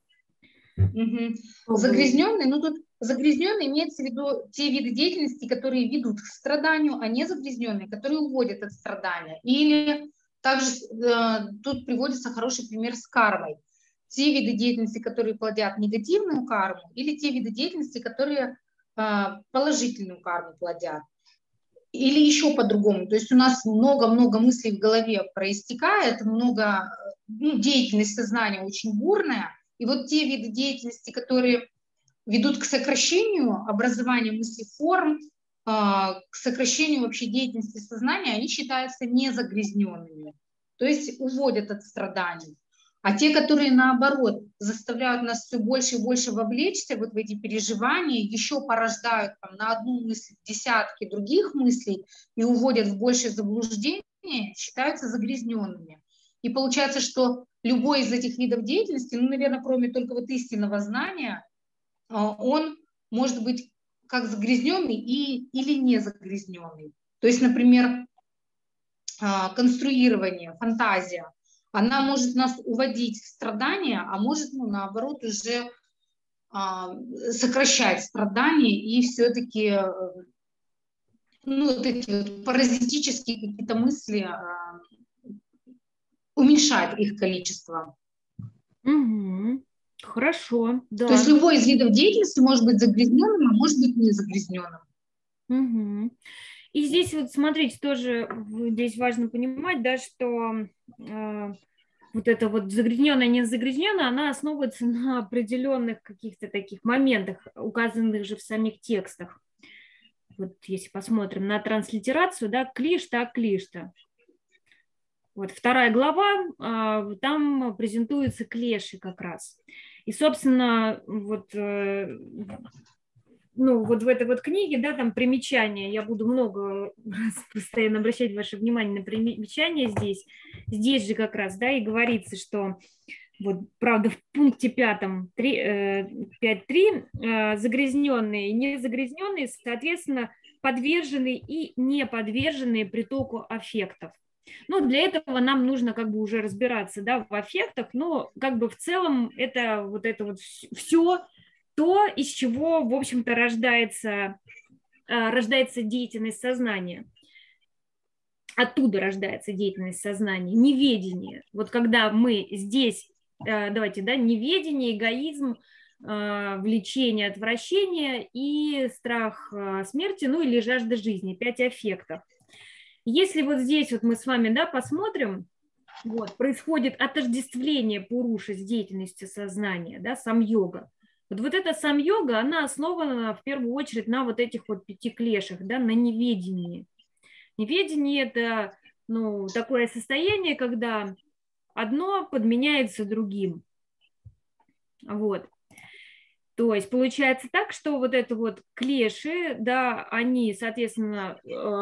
B: Загрязненные, тут загрязненные имеется в виду те виды деятельности, которые ведут к страданию, а не загрязненные, которые уводят от страдания. Или также тут приводится хороший пример с кармой. Те виды деятельности, которые плодят негативную карму, или те виды деятельности, которые положительную карму плодят. Или еще по-другому. То есть у нас много-много мыслей в голове проистекает, много, деятельность сознания очень бурная. И вот те виды деятельности, которые ведут к сокращению образования мыслеформ, к сокращению вообще деятельности сознания, они считаются незагрязненными. То есть уводят от страданий. А те, которые наоборот заставляют нас все больше и больше вовлечься вот в эти переживания, еще порождают на одну мысль десятки других мыслей и уводят в большее заблуждение, считаются загрязненными. И получается, что любой из этих видов деятельности, ну, наверное, кроме только вот истинного знания, он может быть как загрязненный или не загрязненный. То есть, например, конструирование, фантазия, она может нас уводить в страдания, а может, ну, наоборот, уже сокращать страдания и все-таки, ну, вот эти вот паразитические какие-то мысли, уменьшать их количество.
A: Угу. Хорошо, да.
B: То есть любой из видов деятельности может быть загрязненным, а может быть не загрязненным.
A: Угу. И здесь вот смотрите, тоже здесь важно понимать, да, что вот это вот загрязненное, не загрязненное, она основывается на определенных каких-то таких моментах, указанных же в самих текстах. Вот если посмотрим на транслитерацию, да, клишта, клишта. Вот 2 глава, там презентуются клеши как раз. И, собственно, вот, ну, вот в этой вот книге, да, там примечания, я буду много раз постоянно обращать ваше внимание на примечания здесь. Здесь же как раз, да, и говорится, что вот, правда, в пункте 5.3 загрязненные и незагрязненные, соответственно, подверженные и не подверженные притоку аффектов. Ну, для этого нам нужно как бы уже разбираться, да, в аффектах, но как бы в целом это вот все то, из чего, в общем-то, рождается деятельность сознания. Оттуда рождается деятельность сознания, неведение. Вот когда мы здесь, давайте, да, неведение, эгоизм, влечение, отвращение и страх смерти, ну или жажда жизни, 5 аффектов. Если вот здесь вот мы с вами, да, посмотрим, вот, происходит отождествление пуруши с деятельностью сознания, да, сам-йога. Вот эта сам-йога, она основана в первую очередь на вот этих вот 5 клешах, да, на неведении. Неведение – это, ну, такое состояние, когда одно подменяется другим. Вот. То есть получается так, что вот это вот клеши, да, они, соответственно,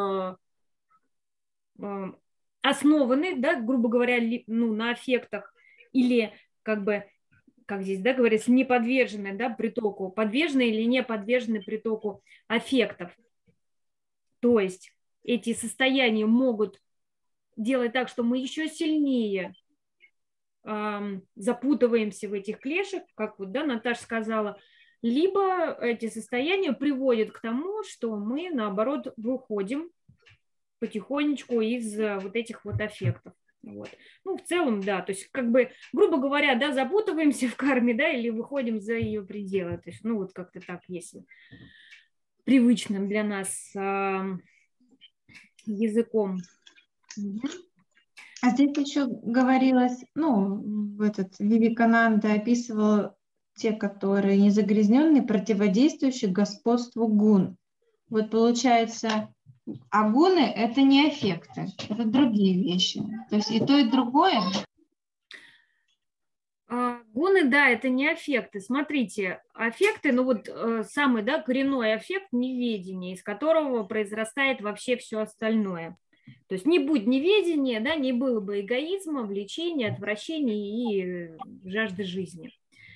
A: основаны, да, грубо говоря, ну, на аффектах или как бы, как здесь, да, говорится, не подвержены, да, притоку, подвержены или не подвержены притоку аффектов. То есть эти состояния могут делать так, что мы еще сильнее запутываемся в этих клешах, как вот, да, Наташа сказала, либо эти состояния приводят к тому, что мы, наоборот, выходим потихонечку из вот этих вот аффектов. Вот. Ну, в целом, да, то есть, как бы, грубо говоря, да, запутываемся в карме, да, или выходим за ее пределы. То есть, ну, вот как-то так, если привычным для нас языком.
C: А здесь еще говорилось, ну, Вивекананда описывал те, которые незагрязненные, противодействующие господству гун. Вот получается, а гуны – это не аффекты, это другие вещи. То есть и то, и другое.
A: Гуны, да, это не аффекты. Смотрите, аффекты, ну вот самый, да, коренной аффект – неведение, из которого произрастает вообще все остальное. То есть не будь неведения, да, не было бы эгоизма, влечения, отвращения и жажды жизни.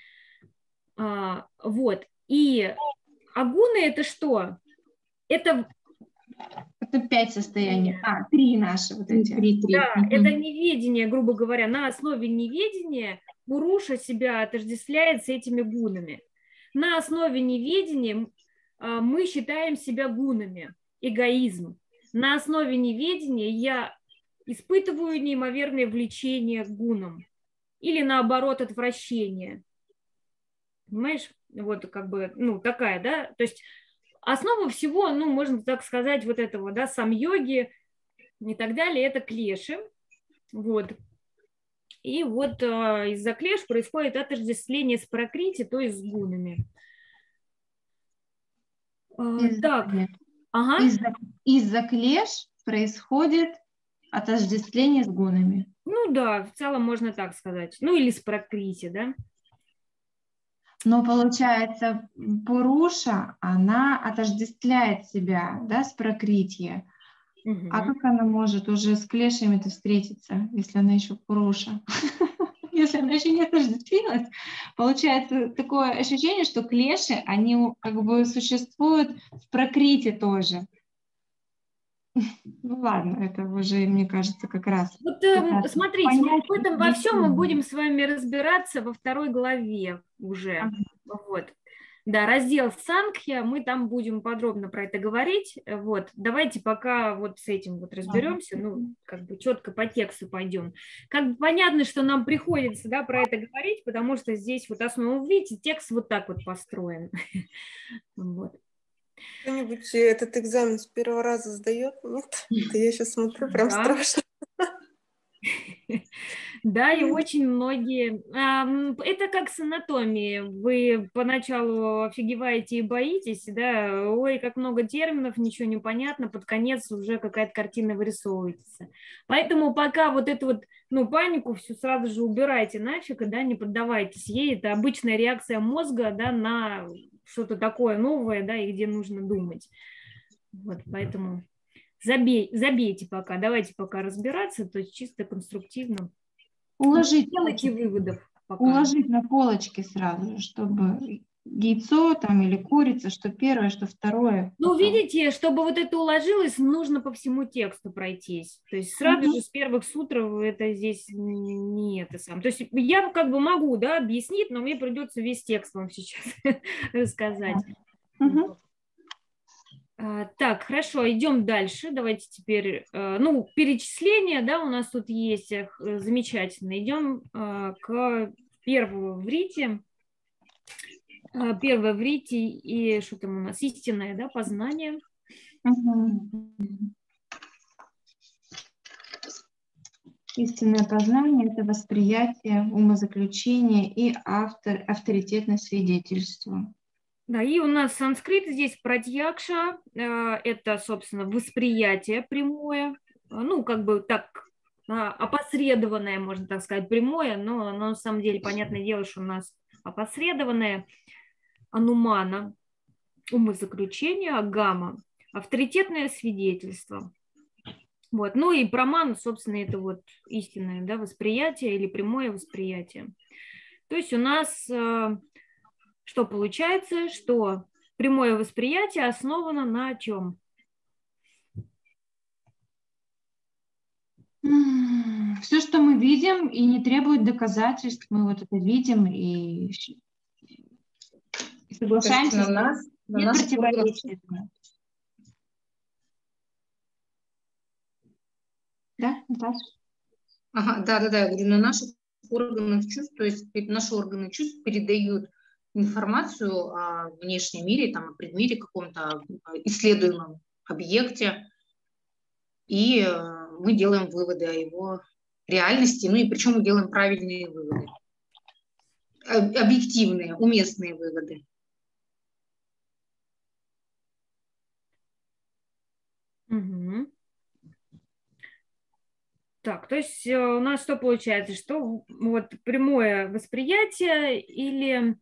A: Вот. И агуны – это что? Это
C: 5 состояний. 3 наши вот эти.
B: 3.
A: Да, это неведение, грубо говоря. На основе неведения Пуруша себя отождествляет с этими гунами. На основе неведения мы считаем себя гунами. Эгоизм. На основе неведения я испытываю неимоверное влечение к гунам. Или наоборот, отвращение. Понимаешь? Вот как бы, ну, такая, да? То есть основа всего, ну, можно так сказать, вот этого, да, сам-йоги и так далее, это клеши. Вот. И вот из-за клеш происходит отождествление с пракрити, то есть с гунами. Так. Ага.
C: Из-за клеш происходит отождествление с гунами.
A: Ну да, в целом можно так сказать. Ну или с пракрити, да.
C: Но получается, Пуруша, она отождествляет себя, да, с пракрити. А как она может уже с клешами-то встретиться, если она еще Пуруша? Если она еще не отождествилась, получается такое ощущение, что клеши, они как бы существуют в пракрите тоже. Ну ладно, это уже, мне кажется, как раз.
A: Вот смотрите, вот в этом во всем мы будем с вами разбираться во 2 главе уже. Вот. Да, раздел Санкхья, мы там будем подробно про это говорить. Вот. Давайте пока вот с этим вот разберемся, ну, как бы четко по тексту пойдем. Как бы понятно, что нам приходится, да, про это говорить, потому что здесь вот основу, видите, текст вот так вот построен. Вот.
D: Кто-нибудь этот экзамен с 1-го раза сдает? Нет? Это я сейчас смотрю, прям страшно.
A: Да, и очень многие. Это как с анатомией. Вы поначалу офигеваете и боитесь, да, ой, как много терминов, ничего не понятно, под конец уже какая-то картина вырисовывается. Поэтому пока вот эту вот, ну, панику всю сразу же убирайте нафиг, да, не поддавайтесь ей. Это обычная реакция мозга, да, на что-то такое новое, да, и где нужно думать. Вот, поэтому... Забейте пока, давайте пока разбираться, то есть чисто конструктивно.
C: Уложить,
A: делайте выводов пока.
C: Уложить на полочке сразу, чтобы яйцо там или курица, что первое, что второе.
A: Ну, видите, чтобы вот это уложилось, нужно по всему тексту пройтись. То есть сразу же с первых сутр это здесь не это сам. То есть я как бы могу, да, объяснить, но мне придется весь текст вам сейчас рассказать. Так, хорошо, идем дальше. Давайте теперь, ну, перечисления, да, у нас тут есть замечательно. Идем к первому в рите. Первое в рите и что там у нас? Истинное, да, познание.
C: Истинное познание – это восприятие, умозаключение и авторитетное свидетельство.
A: Да, и у нас санскрит здесь пратьякша, это, собственно, восприятие прямое, ну, как бы так опосредованное, можно так сказать, прямое, но на самом деле, понятное дело, что у нас опосредованное, анумана, умозаключение, агама, авторитетное свидетельство. Вот. Ну и праман, собственно, это вот истинное, да, восприятие или прямое восприятие. То есть у нас... Что получается, что прямое восприятие основано на чем?
C: Все, что мы видим, и не требует доказательств, мы вот это видим и соглашаемся с этим. Нет противоречия. Да, Наташа?
B: Ага, да, я говорю, на наших органах чувств, то есть наши органы чувств передают информацию о внешнем мире, там, о предмете каком-то, исследуемом объекте, и мы делаем выводы о его реальности, ну и причем мы делаем правильные выводы, объективные, уместные выводы.
A: Угу. Так, то есть у нас что получается, что вот прямое восприятие или...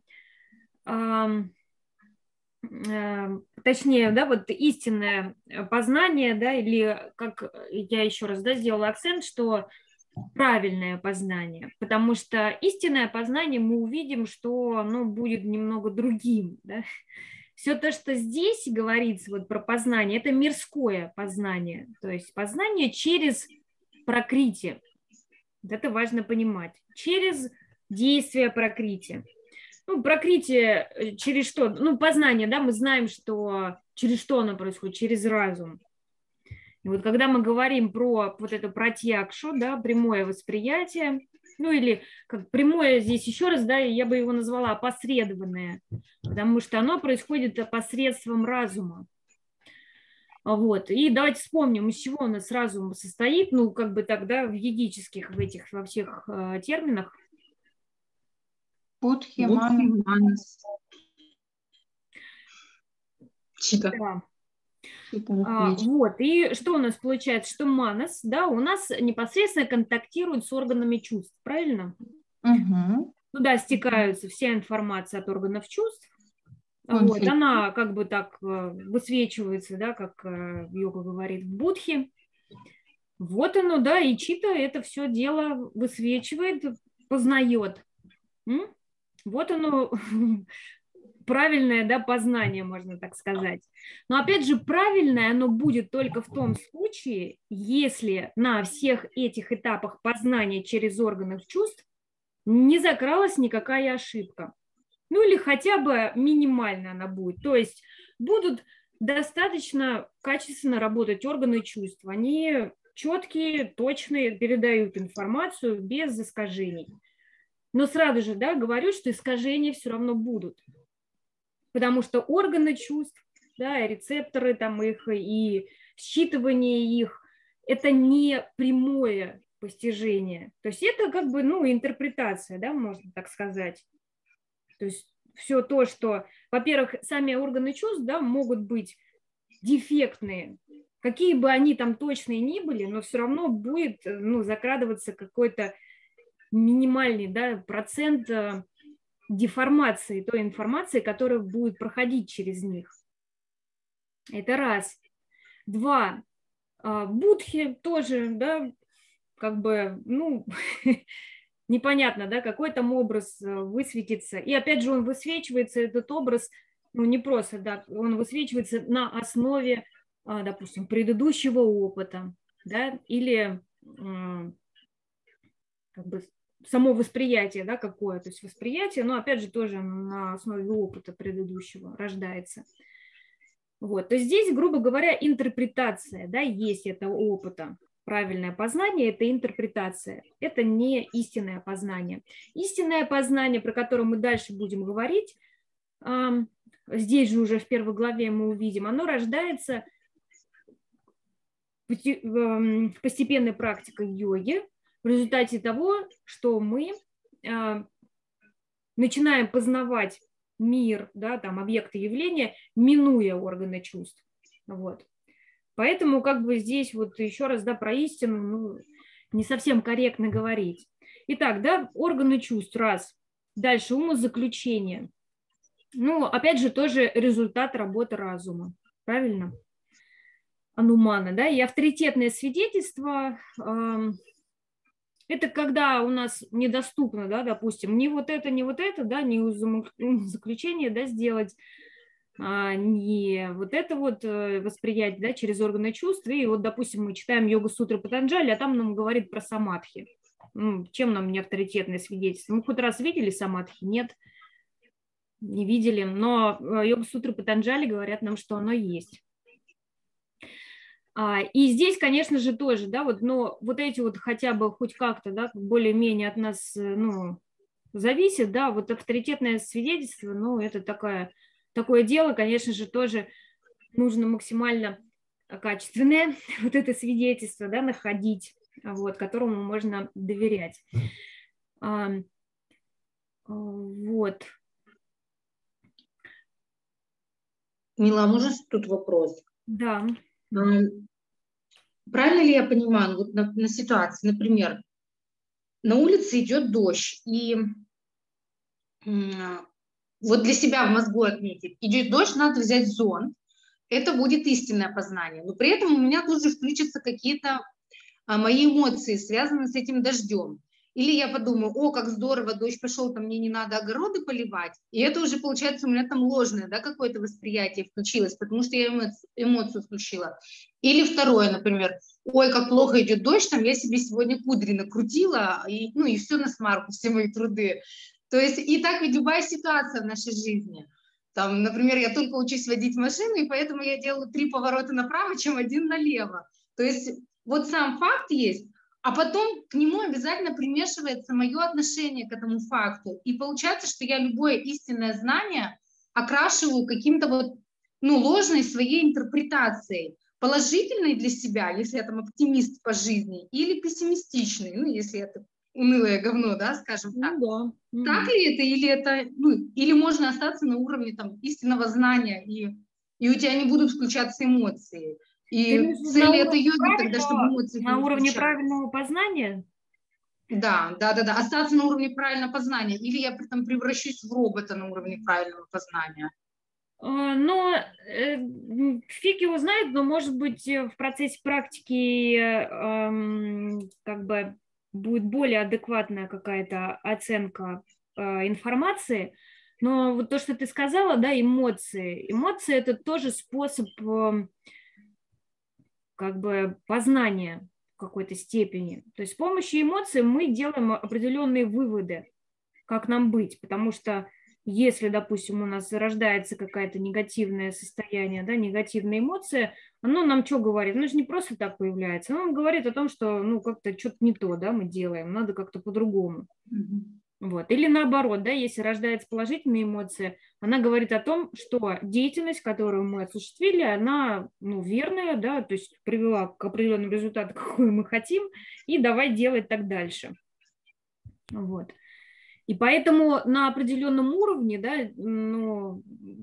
A: точнее, да, вот истинное познание, да, или как я еще раз, да, сделала акцент, что правильное познание, потому что истинное познание мы увидим, что оно будет немного другим, да. Все то, что здесь говорится вот про познание, это мирское познание, то есть познание через пракрити, это важно понимать, через действие пракрити. Ну, пракрити через что? Ну, познание, да, мы знаем, что через что оно происходит, через разум. И вот когда мы говорим про вот это пратьякшу, да, прямое восприятие, ну или как прямое здесь еще раз, да, я бы его назвала опосредованное, потому что оно происходит посредством разума. Вот. И давайте вспомним, из чего у нас разум состоит, ну, как бы тогда в йогических, в этих, во всех терминах.
C: Будхи, манас.
A: Да. Вот, и что у нас получается, что манас, да, у нас непосредственно контактирует с органами чувств, правильно? Туда стекаются вся информация от органов чувств, вот, она как бы так высвечивается, да, как йога говорит, в будхи, Вот оно, да, и чита это все дело высвечивает, познает. Вот оно, правильное, да, познание, можно так сказать. Но опять же, правильное оно будет только в том случае, если на всех этих этапах познания через органы чувств не закралась никакая ошибка. Ну или хотя бы минимально она будет. То есть будут достаточно качественно работать органы чувств. Они четкие, точные, передают информацию без искажений. Но сразу же, да, говорю, что искажения все равно будут. Потому что органы чувств, да, рецепторы там их и считывание их, это не прямое постижение. То есть это как бы, ну, интерпретация, да, можно так сказать. То есть все то, что, во-первых, сами органы чувств, да, могут быть дефектные, какие бы они там точные ни были, но все равно будет, ну, закрадываться какой-то минимальный, да, процент деформации той информации, которая будет проходить через них. Это раз. Два. Будхи тоже, да, как бы, ну, непонятно, да, какой там образ высветится. И опять же он высвечивается, этот образ, ну, не просто, да, он высвечивается на основе, допустим, предыдущего опыта, да, или как бы само восприятие, да, какое, то есть восприятие, но опять же тоже на основе опыта предыдущего рождается. Вот, то есть здесь, грубо говоря, интерпретация, да, есть этого опыта. Правильное познание – это интерпретация, это не истинное познание. Истинное познание, про которое мы дальше будем говорить, здесь же уже в первой главе мы увидим, оно рождается постепенной практикой йоги, в результате того, что мы начинаем познавать мир, да, там, объекты явления, минуя органы чувств. Вот. Поэтому как бы здесь вот еще раз, да, про истину, ну, не совсем корректно говорить. Итак, да, органы чувств, раз. Дальше умозаключение. Ну, опять же, тоже результат работы разума. Правильно? Анумана, да, и авторитетное свидетельство это когда у нас недоступно, да, допустим, не вот это, да, не заключение, да, сделать, не вот это вот восприятие, да, через органы чувств. И вот, допустим, мы читаем Йога-сутры Патанджали, а там нам говорит про самадхи. Чем нам не авторитетное свидетельство? Мы хоть раз видели самадхи? Нет, не видели. Но Йога-сутры Патанджали говорят нам, что оно есть. И здесь, конечно же, тоже, да, вот, но вот эти вот хотя бы хоть как-то, да, более-менее от нас, ну, зависит, да, вот авторитетное свидетельство, ну, это такое дело, конечно же, тоже нужно максимально качественное вот это свидетельство, да, находить, вот, которому можно доверять. Вот.
B: Мила, можно тут вопрос?
A: Да.
B: Правильно ли я понимаю, вот на ситуации, например, на улице идет дождь, и вот для себя в мозгу отметить, идет дождь, надо взять зонт, это будет истинное познание, но при этом у меня тут же включатся какие-то мои эмоции, связанные с этим дождем. Или я подумаю, о, как здорово, дождь пошел, там мне не надо огороды поливать. И это уже, получается, у меня там ложное, да, какое-то восприятие включилось, потому что я эмоцию включила. Или второе, например, ой, как плохо идет дождь, там я себе сегодня кудри накрутила, и, ну и все на смарку, все мои труды. То есть и так ведь любая ситуация в нашей жизни. Там, например, я только учусь водить машину, и поэтому я делаю 3 поворота направо, чем 1 налево. То есть вот сам факт есть, а потом к нему обязательно примешивается мое отношение к этому факту. И получается, что я любое истинное знание окрашиваю каким-то вот, ну, ложной своей интерпретацией. Положительной для себя, если я там оптимист по жизни, или пессимистичной, ну, если это унылое говно, да, скажем так.
A: Ну, да.
B: Так ли это, ну, или можно остаться на уровне там истинного знания, и у тебя не будут включаться эмоции. И цель этой йоги тогда, чтобы эмоции
A: на уровне правильного познания?
B: Да, остаться на уровне правильного познания. Или я при этом превращусь в робота на уровне правильного познания.
A: Но фиг его знает, но, может быть, в процессе практики как бы будет более адекватная какая-то оценка информации. Но вот то, что ты сказала, да, эмоции. Эмоции – это тоже способ как бы познания в какой-то степени. То есть с помощью эмоций мы делаем определенные выводы, как нам быть, потому что если, допустим, у нас зарождается какое-то негативное состояние, да, негативная эмоция, оно нам что говорит? Оно же не просто так появляется, оно нам говорит о том, что, ну, как-то что-то не то, да, мы делаем, надо как-то по-другому. Вот. Или наоборот, да, если рождается положительная эмоция, она говорит о том, что деятельность, которую мы осуществили, она, ну, верная, да, то есть привела к определенному результату, какой мы хотим, и давай делать так дальше. Вот. И поэтому на определенном уровне, да, ну,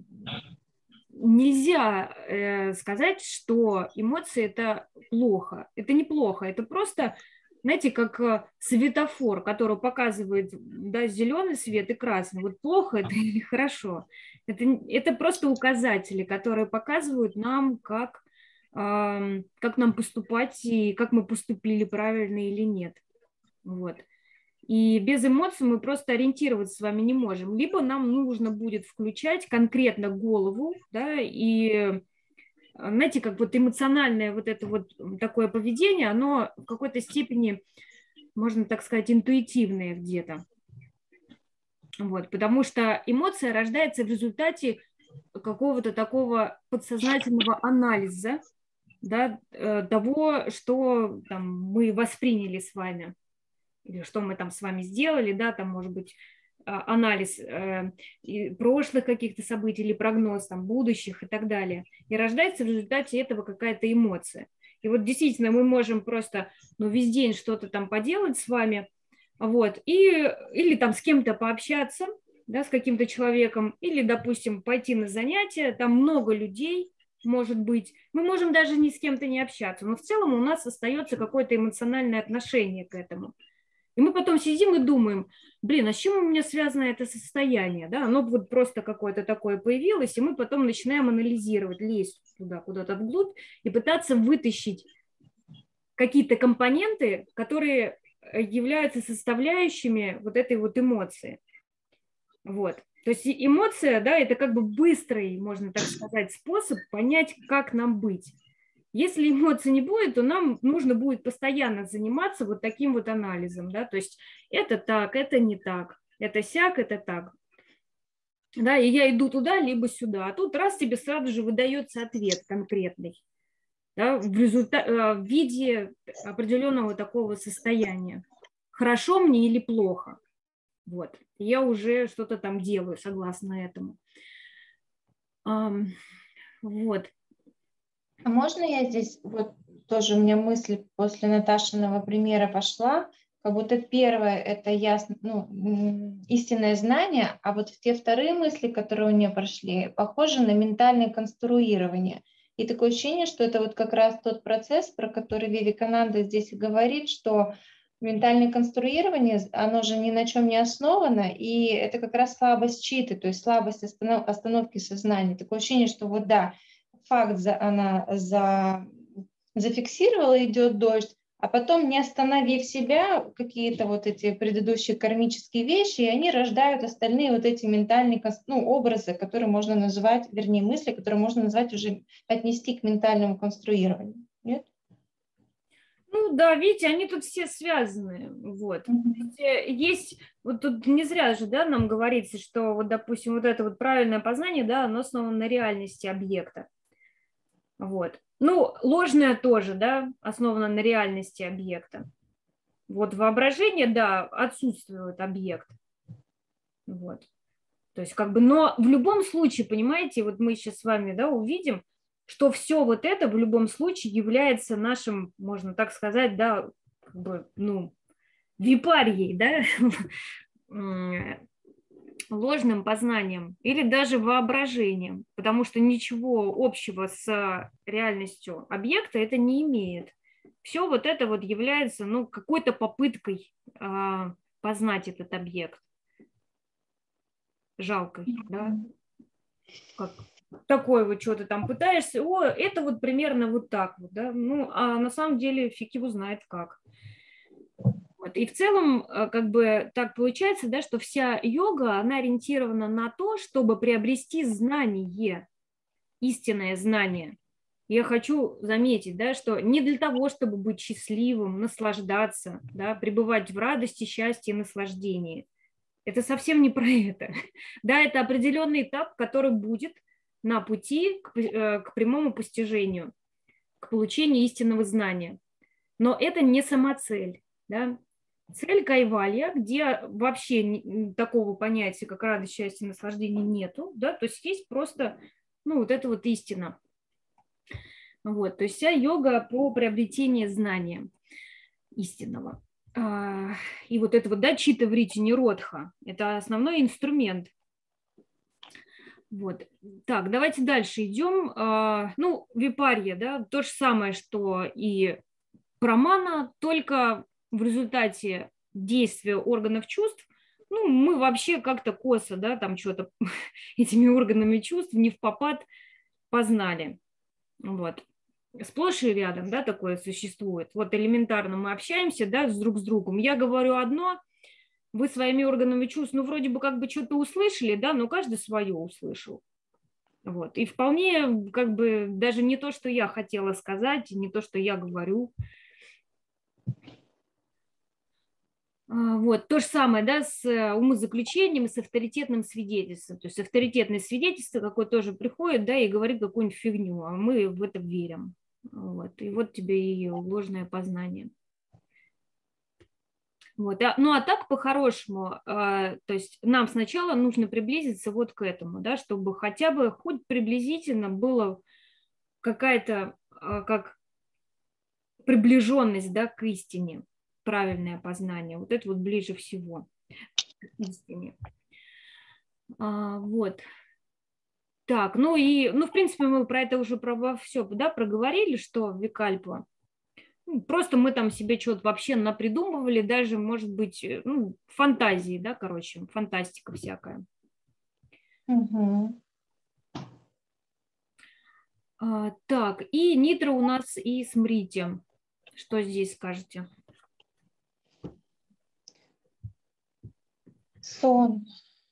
A: нельзя сказать, что эмоции – это плохо. Это неплохо, это просто, знаете, как светофор, который показывает, да, зеленый свет и красный. Вот плохо это или хорошо. Это просто указатели, которые показывают нам, как нам поступать и как мы поступили правильно или нет. Вот. И без эмоций мы просто ориентироваться с вами не можем. Либо нам нужно будет включать конкретно голову, да, и, знаете, как вот эмоциональное вот это вот такое поведение, оно в какой-то степени, можно так сказать, интуитивное где-то. Вот, потому что эмоция рождается в результате какого-то такого подсознательного анализа, да, того, что там, мы восприняли с вами. Или что мы там с вами сделали, да, там может быть анализ прошлых каких-то событий или прогноз там будущих и так далее. И рождается в результате этого какая-то эмоция. И вот действительно мы можем просто, ну, весь день что-то там поделать с вами, вот, или там с кем-то пообщаться, да, с каким-то человеком, или, допустим, пойти на занятия, там много людей, может быть, мы можем даже ни с кем-то не общаться, но в целом у нас остается какое-то эмоциональное отношение к этому. И мы потом сидим и думаем, блин, а с чем у меня связано это состояние? Да? Оно вот просто какое-то такое появилось, и мы потом начинаем анализировать, лезть туда, куда-то вглубь, и пытаться вытащить какие-то компоненты, которые являются составляющими вот этой вот эмоции. Вот. То есть эмоция, да, это как бы быстрый, можно так сказать, способ понять, как нам быть. Если эмоций не будет, то нам нужно будет постоянно заниматься вот таким вот анализом, да, то есть это так, это не так, это сяк, это так. Да, и я иду туда, либо сюда. А тут раз тебе сразу же выдается ответ конкретный, да, в виде определенного такого состояния. Хорошо мне или плохо. Вот. Я уже что-то там делаю согласно этому. Вот.
C: А можно я здесь, вот тоже у меня мысль после Наташиного примера пошла, как будто первое – это ясно, ну, истинное знание, а вот те вторые мысли, которые у нее прошли, похожи на ментальное конструирование. И такое ощущение, что это вот как раз тот процесс, про который Вивекананда здесь и говорит, что ментальное конструирование, оно же ни на чем не основано, и это как раз слабость читы, то есть слабость остановки сознания. Такое ощущение, что вот да, факт она зафиксировала, идет дождь, а потом, не остановив себя, какие-то вот эти предыдущие кармические вещи, и они рождают остальные вот эти ментальные, ну, образы, которые можно называть, вернее, мысли, которые можно назвать уже, отнести к ментальному конструированию. Нет?
A: Ну да, видите, они тут все связаны. Вот. Есть, вот тут не зря же, да, нам говорится, что вот, допустим, вот это вот правильное познание, да, оно основано на реальности объекта. Вот. Ну, ложное тоже, да, основано на реальности объекта. Вот воображение, да, отсутствует объект. Вот. То есть как бы, но в любом случае, понимаете, вот мы сейчас с вами, да, увидим, что все вот это в любом случае является нашим, можно так сказать, да, как бы, ну, випарьей, да, ложным познанием или даже воображением, потому что ничего общего с реальностью объекта это не имеет. Все вот это вот является, ну, какой-то попыткой познать этот объект. Жалкой, да? Как такой вот что-то там пытаешься, о, это вот примерно вот так вот, да, ну, а на самом деле фиг его знает как. Вот. И в целом, как бы так получается, да, что вся йога, она ориентирована на то, чтобы приобрести знание, истинное знание. Я хочу заметить, да, что не для того, чтобы быть счастливым, наслаждаться, да, пребывать в радости, счастье и наслаждении. Это совсем не про это. Да, это определенный этап, который будет на пути к прямому постижению, к получению истинного знания. Но это не самоцель. Да. Цель кайвалья, где вообще такого понятия, как радость, счастье, наслаждение нету, да, то есть есть просто, ну, вот это вот истина. Вот, то есть вся йога про приобретение знания истинного. И вот это вот, да, чита врити ниродха, это основной инструмент. Вот. Так, давайте дальше идем. Ну, випарья, да, то же самое, что и прамана, только в результате действия органов чувств, ну, мы вообще как-то косо, да, там что-то этими органами чувств не впопад познали. Вот. Сплошь и рядом, да, такое существует. Вот элементарно мы общаемся, да, друг с другом. Я говорю одно, вы своими органами чувств, ну, вроде бы как бы что-то услышали, да, но каждый свое услышал. Вот. И вполне как бы даже не то, что я хотела сказать, не то, что я говорю. Вот. То же самое, да, с умозаключением и с авторитетным свидетельством. То есть авторитетное свидетельство какое тоже приходит, да, и говорит какую-нибудь фигню, а мы в это верим. Вот. И вот тебе и ложное познание. Вот. Ну а так по-хорошему, то есть нам сначала нужно приблизиться вот к этому, да, чтобы хотя бы хоть приблизительно было какая-то как приближенность, да, к истине, правильное познание. Вот это вот ближе всего к истине. Вот. Так, ну и, ну, в принципе, мы про это уже про все, да, проговорили, что викальпа. Просто мы там себе что-то вообще напридумывали, даже, может быть, ну, фантазии, да, короче, фантастика всякая.
C: Угу.
A: Так, и нитра у нас и смрити. Что здесь скажете?
C: Сон.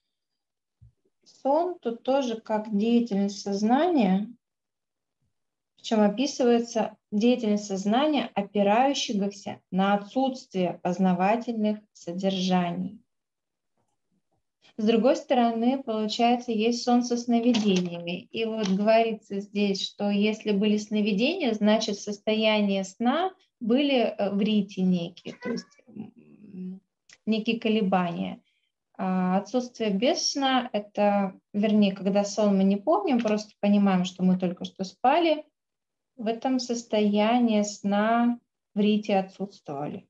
C: Сон тут тоже как деятельность сознания, причем описывается деятельность сознания, опирающегося на отсутствие познавательных содержаний. С другой стороны, получается, есть сон со сновидениями. И вот говорится здесь, что если были сновидения, значит, состояние сна были врити некие, то есть некие колебания. А отсутствие без сна – это, вернее, когда сон мы не помним, просто понимаем, что мы только что спали, в этом состоянии сна врити отсутствовали.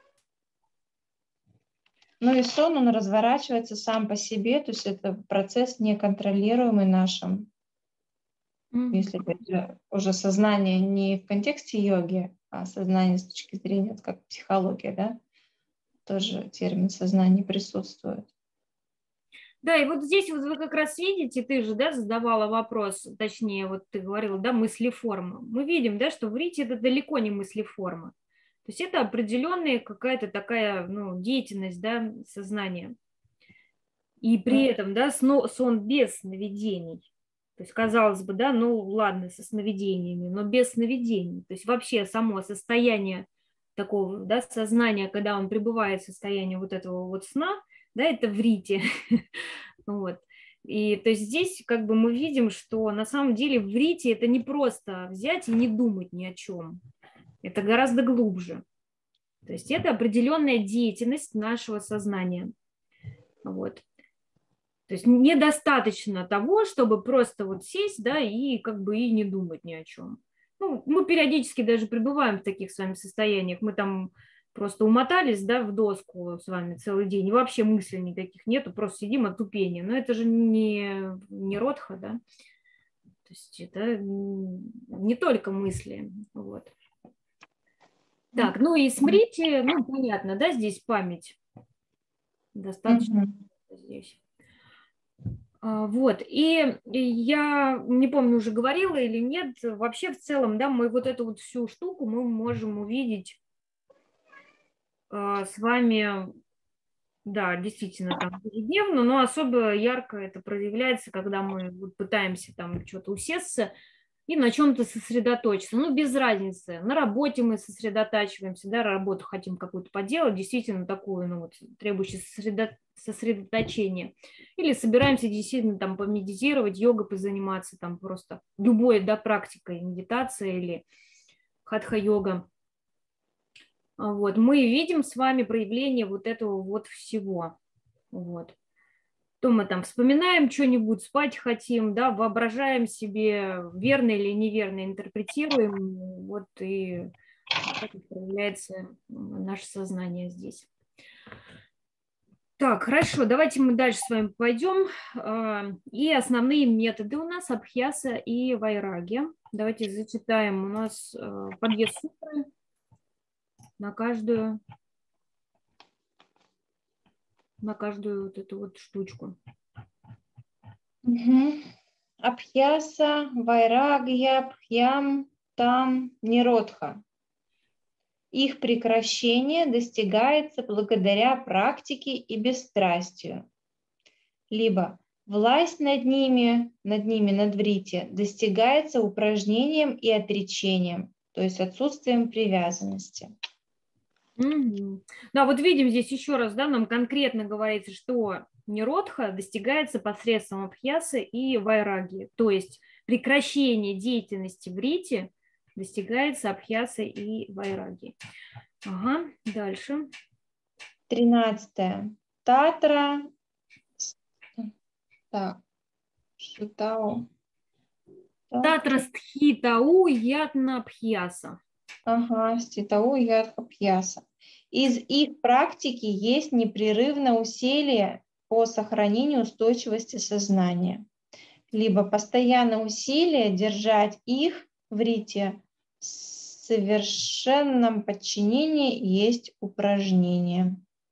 C: Ну и сон, он разворачивается сам по себе, то есть это процесс неконтролируемый нашим. Если это уже сознание не в контексте йоги, а сознание с точки зрения, как психология, да, тоже термин сознания присутствует.
A: Да, и вот здесь вот вы как раз видите, ты же, да, задавала вопрос, точнее, вот ты говорила, да, мыслеформа. Мы видим, да, что в рите это далеко не мыслеформа. То есть это определенная какая-то такая, ну, деятельность, да, сознания. И при этом, да, сон без сновидений. То есть, казалось бы, да, ну, ладно, со сновидениями, но без сновидений. То есть вообще само состояние такого, да, сознания, когда он пребывает в состоянии вот этого вот сна, да, это в рите. Вот. И то есть здесь как бы мы видим, что на самом деле в рите это не просто взять и не думать ни о чем. Это гораздо глубже. То есть это определенная деятельность нашего сознания. Вот. То есть недостаточно того, чтобы просто вот сесть, да, и как бы и не думать ни о чем. Ну, мы периодически даже пребываем в таких с вами состояниях. Мы там просто умотались, да, в доску с вами целый день, и вообще мыслей никаких нету, просто сидим от тупения. Но это же не родха, да. То есть это не только мысли. Вот. Так, ну и смрити, ну, понятно, да, здесь память. Достаточно здесь. Вот, и я не помню, уже говорила или нет, вообще в целом, да, мы вот эту вот всю штуку мы можем увидеть с вами, да, действительно, там ежедневно, но особо ярко это проявляется, когда мы вот пытаемся там что-то усесться и на чем-то сосредоточиться. Ну, без разницы. На работе мы сосредотачиваемся, да, работу хотим какую-то поделать, действительно такую, ну, вот, требующую сосредоточения. Или собираемся действительно там помедитировать, йогой позаниматься, там просто любой, да, практикой, медитация или хатха-йога. Вот. Мы видим с вами проявление вот этого вот всего. Вот. То мы там вспоминаем что-нибудь, спать хотим, да, воображаем себе, верно или неверно интерпретируем, вот и так проявляется наше сознание здесь. Так, хорошо, давайте мы дальше с вами пойдем. И основные методы у нас абхьяса и вайраги. Давайте зачитаем у нас по 2 сутры на каждую вот эту вот штучку.
C: Абхьяса, вайрагья, бхьям, там, ниродха. Их прекращение достигается благодаря практике и бесстрастию. Либо власть над ними, над врити, достигается упражнением и отречением, то есть отсутствием привязанности.
A: Да, вот видим здесь еще раз, да, нам конкретно говорится, что ниродха достигается посредством абхьясы и вайраги, то есть прекращение деятельности врити достигается абхьясой и вайраги. Ага, дальше.
C: 13. Татра. Так. Шутау.
A: Татра стхитау ятна абхьяса.
C: Ага, стхитау ятна абхьяса. Из их практики есть непрерывное усилие по сохранению устойчивости сознания, либо постоянное усилие держать их в рите в совершенном подчинении есть упражнение.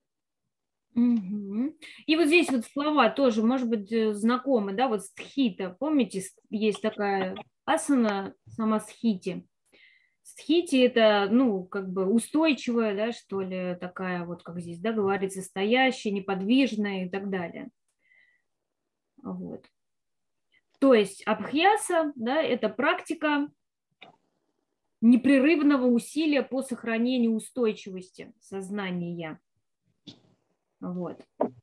A: Угу. И вот здесь вот слова тоже, может быть, знакомы, да, вот стхита, помните, есть такая асана самасхити. Стхити это, ну, как бы устойчивая, да, что ли, такая вот, как здесь, да, говорится, стоящая, неподвижная и так далее. Вот. То есть абхьяса, да, это практика непрерывного усилия по сохранению устойчивости сознания. Вот.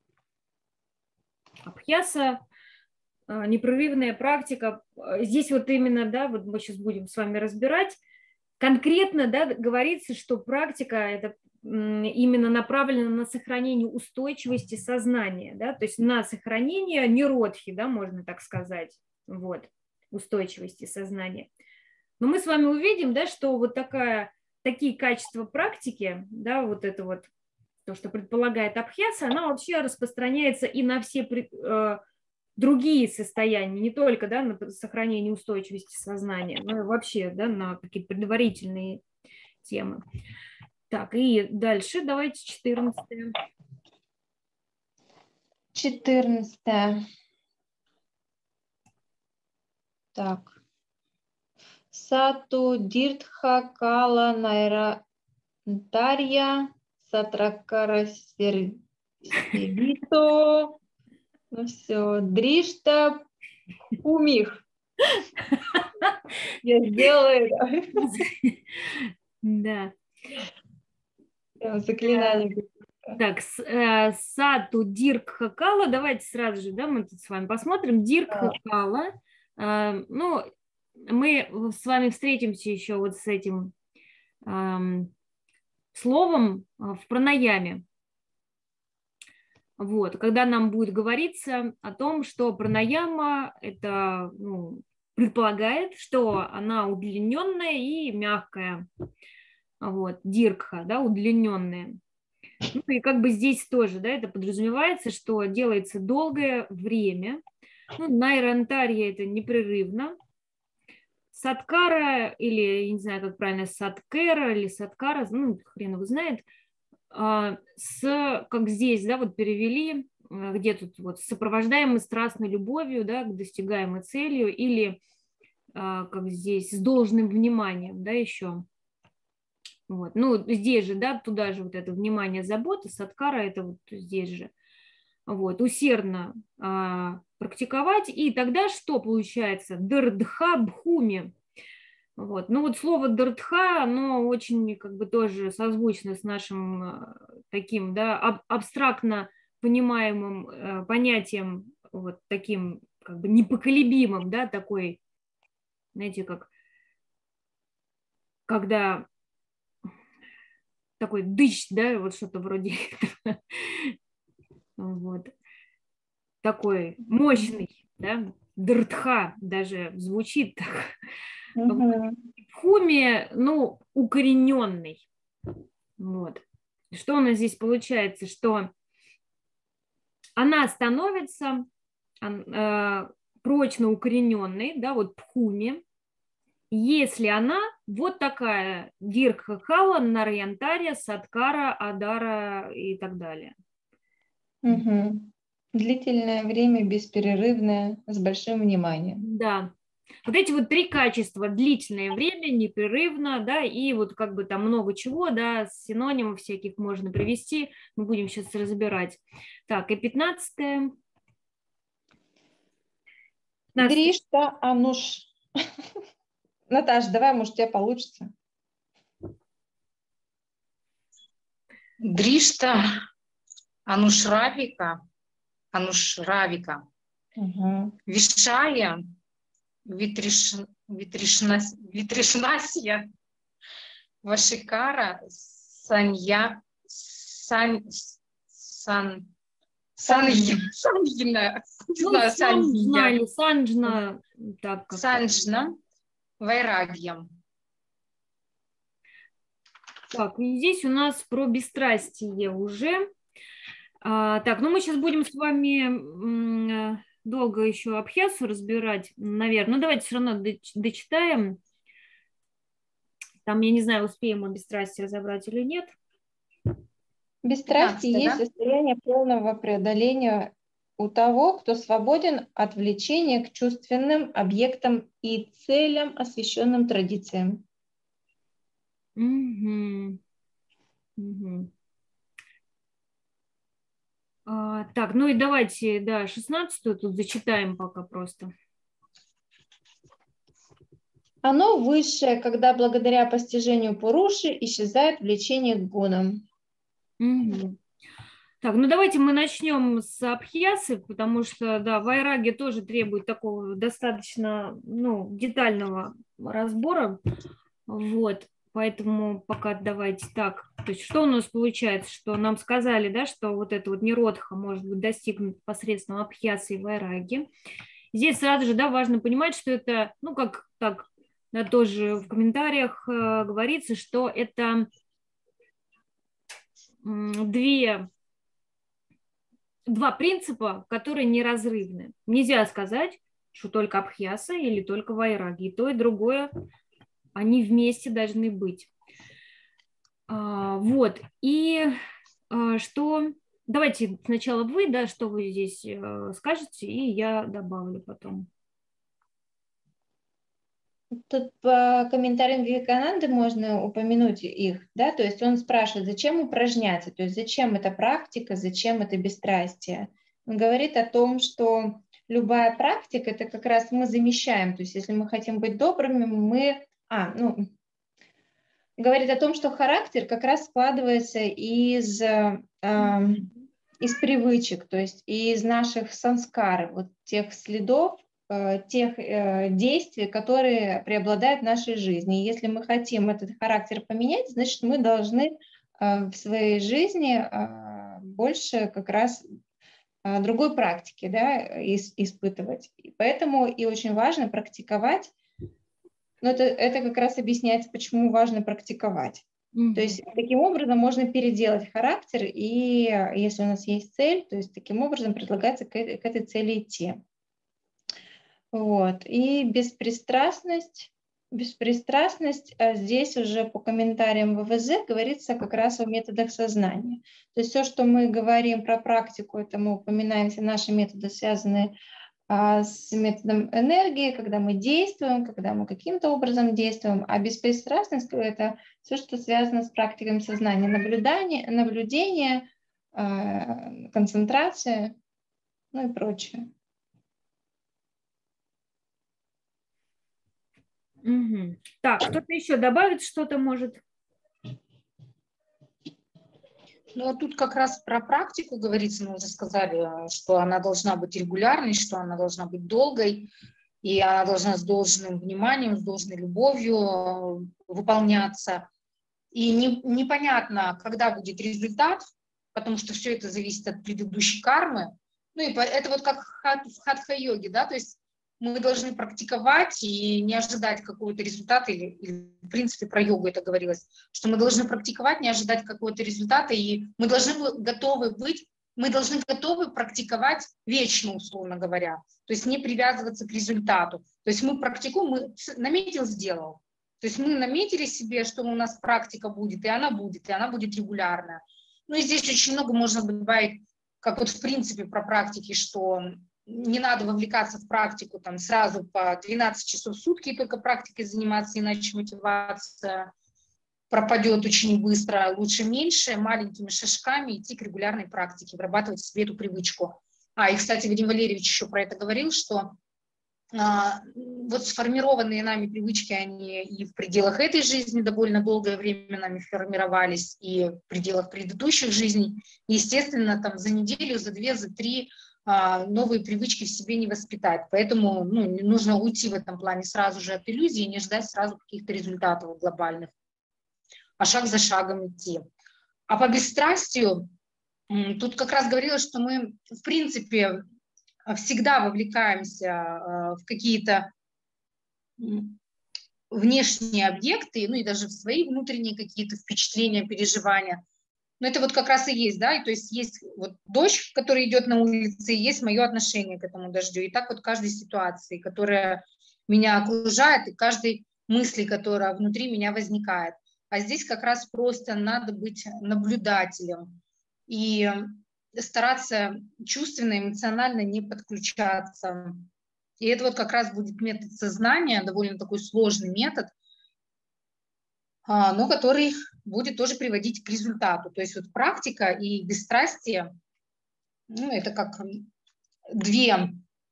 A: Абхьяса, непрерывная практика. Здесь вот именно, да, вот мы сейчас будем с вами разбирать. Конкретно, да, говорится, что практика это именно направлена на сохранение устойчивости сознания, да, то есть на сохранение ниродхи, да, можно так сказать, вот, устойчивости сознания. Но мы с вами увидим, да, что вот такие качества практики, да, вот это вот, то, что предполагает абхьяса, она вообще распространяется и на все другие состояния, не только, да, на сохранение устойчивости сознания, но и вообще, да, на какие-то предварительные темы. Так, и дальше давайте 14.
C: 14. Так. Сату диртха кала найратарья сатракара сервито. Ну все, дришта умих. Я сделала это.
A: Да.
C: Заклинание.
A: Так, Сату Диркха Кала, давайте сразу же, да, мы тут с вами посмотрим. Диркха Кала, ну, мы с вами встретимся еще вот с этим словом в пранаяме. Вот, когда нам будет говориться о том, что пранаяма это, ну, предполагает, что она удлиненная и мягкая. Вот, диркха, да, удлиненная. Ну и как бы здесь тоже, да, это подразумевается, что делается долгое время. Ну, найрантарья это непрерывно. Саткара или, я не знаю, как правильно, саткера или саткара, ну, хрен его знает, как здесь, да, вот перевели, где тут вот сопровождаемый страстной любовью, да, к достигаемой целью, или как здесь с должным вниманием, да, еще. Вот. Ну, здесь же, да, туда же вот это внимание, забота, садкара, это вот здесь же. Вот, усердно практиковать, и тогда что получается? Дардха бхуми. Вот. Ну вот слово дардха, оно очень как бы тоже созвучно с нашим таким, да, абстрактно понимаемым понятием, вот таким как бы непоколебимым, да, такой, знаете, как когда такой дыщ, да, вот что-то вроде вот, такой мощный, да, дыртха даже звучит так. Бхуми, ну, укорененный. Вот. Что у нас здесь получается? Что она становится прочно укорененной, да, вот бхуми, если она вот такая дирха кала, нарьянтария, садкара, адара и так далее.
C: Длительное время, бесперерывное, с большим вниманием.
A: Да. Вот эти вот три качества: длительное время, непрерывно, да, и вот как бы там много чего, да, синонимов всяких можно привести, мы будем сейчас разбирать. Так, и 15-е.
C: Дришта Ануш. Наташ, давай, может, у тебя получится.
B: Дришта Анушравика, Вишая, Витришнасия, Вашикара, Санья, Саньина,
A: Санджна, так как
B: Санджна, Вайрагьям.
A: Так, и здесь у нас про бесстрастие уже. Так, ну мы сейчас будем с вами долго еще абхьясу разбирать, наверное. Ну давайте все равно дочитаем. Там, я не знаю, успеем мы бесстрастие разобрать или нет.
C: Бесстрастие есть состояние полного преодоления у того, кто свободен от влечения к чувственным объектам и целям, освященным традициям.
A: Так, ну и давайте, да, 16-ю тут зачитаем пока просто.
C: Оно высшее, когда благодаря постижению Пуруши исчезает влечение к гунам.
A: Так, ну давайте мы начнем с абхьясы, потому что, да, вайраги тоже требует такого достаточно, ну, детального разбора. Вот, поэтому пока давайте так. То есть что у нас получается? Что нам сказали, да, что вот это вот ниродха может быть достигнут посредством абхьясы и вайраги. Здесь сразу же, да, важно понимать, что это, ну, как так, да, тоже в комментариях говорится, что это два принципа, которые неразрывны. Нельзя сказать, что только абхьяса или только вайраги. И то, и другое, они вместе должны быть. Вот. И что... Давайте сначала вы, да, что вы здесь скажете, и я добавлю потом.
C: Тут по комментариям Вивекананды можно упомянуть их, да, то есть он спрашивает, зачем упражняться, то есть зачем эта практика, зачем это бесстрастие. Он говорит о том, что любая практика, это как раз мы замещаем, то есть если мы хотим быть добрыми, мы, говорит о том, что характер как раз складывается из привычек, то есть из наших санскар, вот тех следов, тех действий, которые преобладают в нашей жизни. И если мы хотим этот характер поменять, значит, мы должны в своей жизни больше как раз другой практики, да, испытывать. И поэтому и очень важно практиковать. Но это как раз объясняется, почему важно практиковать. То есть таким образом можно переделать характер, и если у нас есть цель, то есть таким образом предлагается к этой цели идти. Вот. И беспристрастность беспристрастность, здесь уже по комментариям ВВЗ говорится как раз о методах сознания. То есть все, что мы говорим про практику, это мы упоминаем все наши методы, связанные с методом энергии, когда мы действуем, когда мы каким-то образом действуем, а беспристрастность – это все, что связано с практиками сознания, наблюдение, концентрация, ну и прочее.
A: Угу. Так, кто-то еще добавит что-то, может?
B: Ну, а тут как раз про практику говорится, мы уже сказали, что она должна быть регулярной, что она должна быть долгой, и она должна с должным вниманием, с должной любовью выполняться. И непонятно, когда будет результат, потому что все это зависит от предыдущей кармы. Ну, и это вот как в хатха-йоге, да, то есть мы должны практиковать и не ожидать какого-то результата, или в принципе про йогу это говорилось, что мы должны практиковать, не ожидать какого-то результата, и мы должны готовы практиковать вечно, условно говоря, то есть не привязываться к результату. То есть мы практикуем, мы наметил, сделал. То есть мы наметили себе, что у нас практика будет, и она будет регулярная. Ну и здесь очень много можно добавить, как вот в принципе про практики, что не надо вовлекаться в практику там сразу по 12 часов в сутки только практикой заниматься, иначе мотивация пропадет очень быстро. Лучше меньше, маленькими шажками идти к регулярной практике, вырабатывать себе эту привычку. И, кстати, Вадим Валерьевич еще про это говорил, что вот сформированные нами привычки, они и в пределах этой жизни довольно долгое время нами формировались, и в пределах предыдущих жизней. Естественно, там за неделю, за 2, за 3 новые привычки в себе не воспитать. Поэтому нужно уйти в этом плане сразу же от иллюзий, не ждать сразу каких-то результатов глобальных, а шаг за шагом идти. А по бесстрастию, тут как раз говорилось, что мы, в принципе, всегда вовлекаемся в какие-то внешние объекты, ну и даже в свои внутренние какие-то впечатления, переживания. Но это вот как раз и есть, да, и то есть есть вот дождь, который идет на улице, и есть мое отношение к этому дождю. И так вот каждой ситуации, которая меня окружает, и каждой мысли, которая внутри меня возникает. А здесь как раз просто надо быть наблюдателем и стараться чувственно, эмоционально не подключаться. И это вот как раз будет метод сознания, довольно такой сложный метод, но который будет тоже приводить к результату. То есть вот практика и бесстрастие, это как два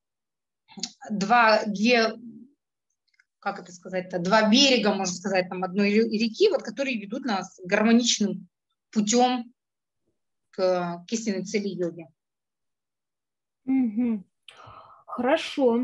B: берега, можно сказать, там одной реки, вот, которые ведут нас гармоничным путем к истинной цели йоги.
A: Угу. Хорошо.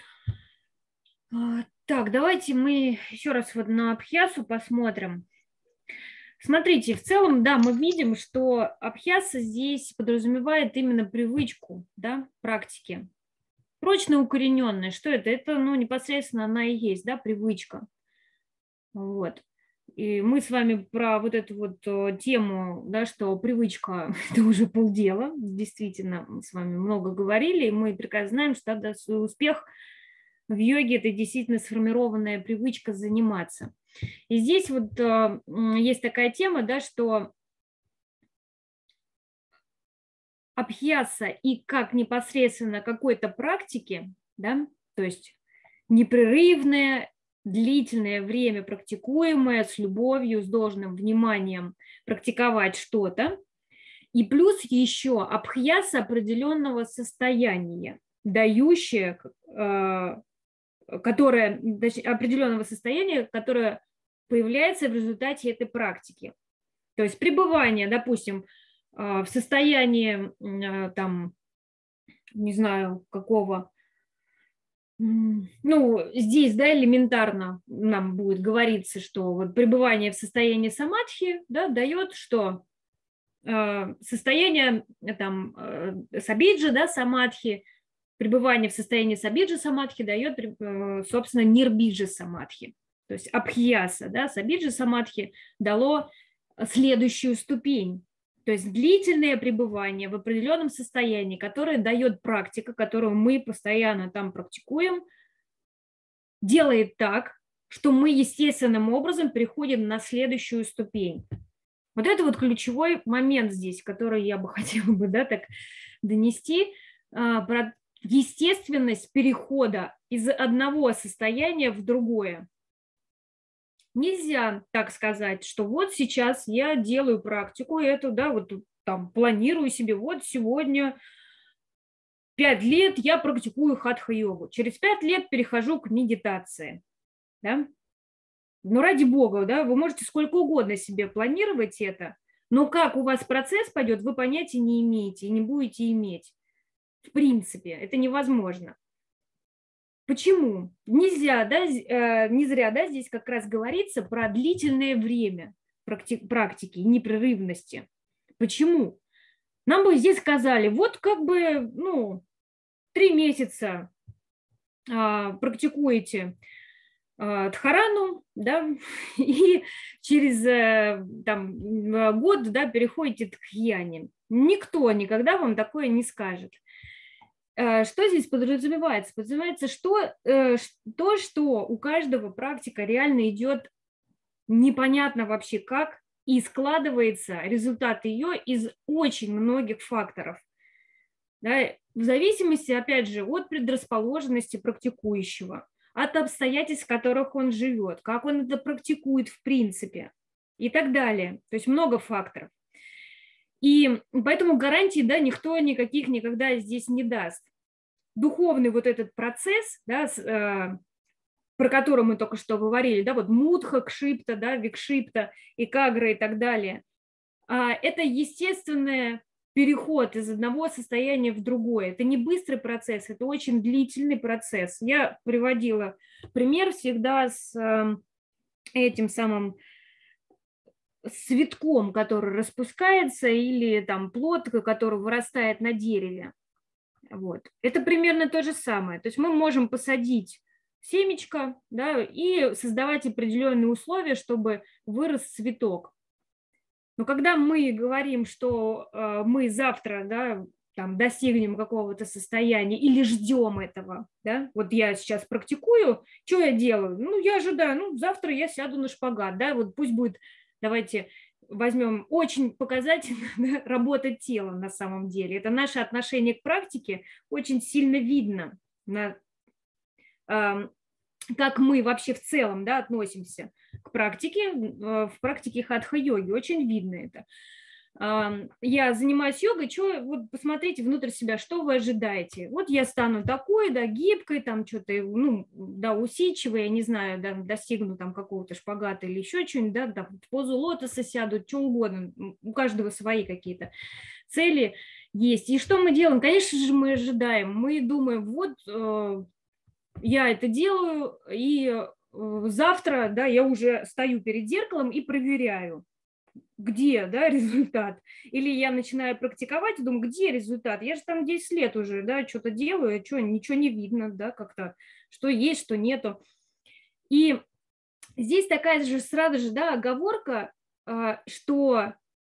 A: Так, давайте мы еще раз вот на абхьясу посмотрим. Смотрите, в целом, да, мы видим, что абхьяса здесь подразумевает именно привычку, да, практики. Прочно укорененная. Что это? Это, непосредственно она и есть, да, привычка. Вот. И мы с вами про вот эту вот тему, да, что привычка – это уже полдела. Действительно, мы с вами много говорили, и мы прекрасно знаем, что тогда успех в йоге – это действительно сформированная привычка заниматься. И здесь вот есть такая тема, да, что абхьяса и как непосредственно какой-то практики, да, то есть непрерывное, длительное время практикуемое с любовью, с должным вниманием практиковать что-то, и плюс еще абхьяса определенного состояния, дающее, определенного состояния, которое появляется в результате этой практики. То есть пребывание, допустим, в состоянии, там, не знаю, какого, здесь, да, элементарно нам будет говориться, что вот пребывание в состоянии самадхи, да, дает что? Состояние там сабиджи, да, самадхи, пребывание в состоянии сабиджи самадхи дает, собственно, нирбиджи самадхи. То есть абхьяса, да, сабиджи самадхи дало следующую ступень. То есть длительное пребывание в определенном состоянии, которое дает практика, которую мы постоянно там практикуем, делает так, что мы естественным образом переходим на следующую ступень. Вот это вот ключевой момент здесь, который я бы хотела бы, да, так донести, про естественность перехода из одного состояния в другое. Нельзя так сказать, что вот сейчас я делаю практику эту, да, вот там планирую себе, вот сегодня 5 лет я практикую хатха-йогу, через 5 лет перехожу к медитации, да. Ну, ради бога, да, вы можете сколько угодно себе планировать это, но как у вас процесс пойдет, вы понятия не имеете и не будете иметь. В принципе, это невозможно. Почему? Нельзя, да, не зря, да, здесь как раз говорится про длительное время практики, непрерывности. Почему? Нам бы здесь сказали, вот как бы, ну, 3 месяца практикуете дхарану, да, и через там, год, да, переходите к дхьяне. Никто никогда вам такое не скажет. Что здесь подразумевается? Подразумевается, что то, что у каждого практика реально идет непонятно вообще как, и складывается результат ее из очень многих факторов. Да, в зависимости, опять же, от предрасположенности практикующего, от обстоятельств, в которых он живет, как он это практикует в принципе и так далее. То есть много факторов. И поэтому гарантий, да, никто никаких никогда здесь не даст. Духовный вот этот процесс, да, про который мы только что говорили, да, вот мудха, кшипта, да, викшипта, экагра и так далее, это естественный переход из одного состояния в другое. Это не быстрый процесс, это очень длительный процесс. Я приводила пример всегда с этим самым цветком, который распускается, или там плод, который вырастает на дереве. Вот. Это примерно то же самое. То есть мы можем посадить семечко, да, и создавать определенные условия, чтобы вырос цветок. Но когда мы говорим, что мы завтра, да, там, достигнем какого-то состояния или ждем этого, да, вот я сейчас практикую, что я делаю? Ну, я ожидаю, ну, завтра я сяду на шпагат, да, вот пусть будет, давайте возьмем очень показательно, да, работа тела на самом деле. Это наше отношение к практике очень сильно видно, как мы вообще в целом, да, относимся к практике, в практике хатха-йоги, очень видно это. Я занимаюсь йогой, вот посмотрите внутрь себя, что вы ожидаете. Вот я стану такой, да, гибкой, там что-то, ну, да, усидчивой, я не знаю, да, достигну там какого-то шпагата или еще что-нибудь, да, там, в позу лотоса сяду, что угодно, у каждого свои какие-то цели есть. И что мы делаем? Конечно же, мы ожидаем, мы думаем, вот я это делаю, и завтра, да, я уже стою перед зеркалом и проверяю, где, да, результат. Или я начинаю практиковать и думаю, где результат? Я же там 10 лет уже, да, что-то делаю, что, ничего не видно, да, как-то, что есть, что нету. И здесь такая же сразу же, да, оговорка, что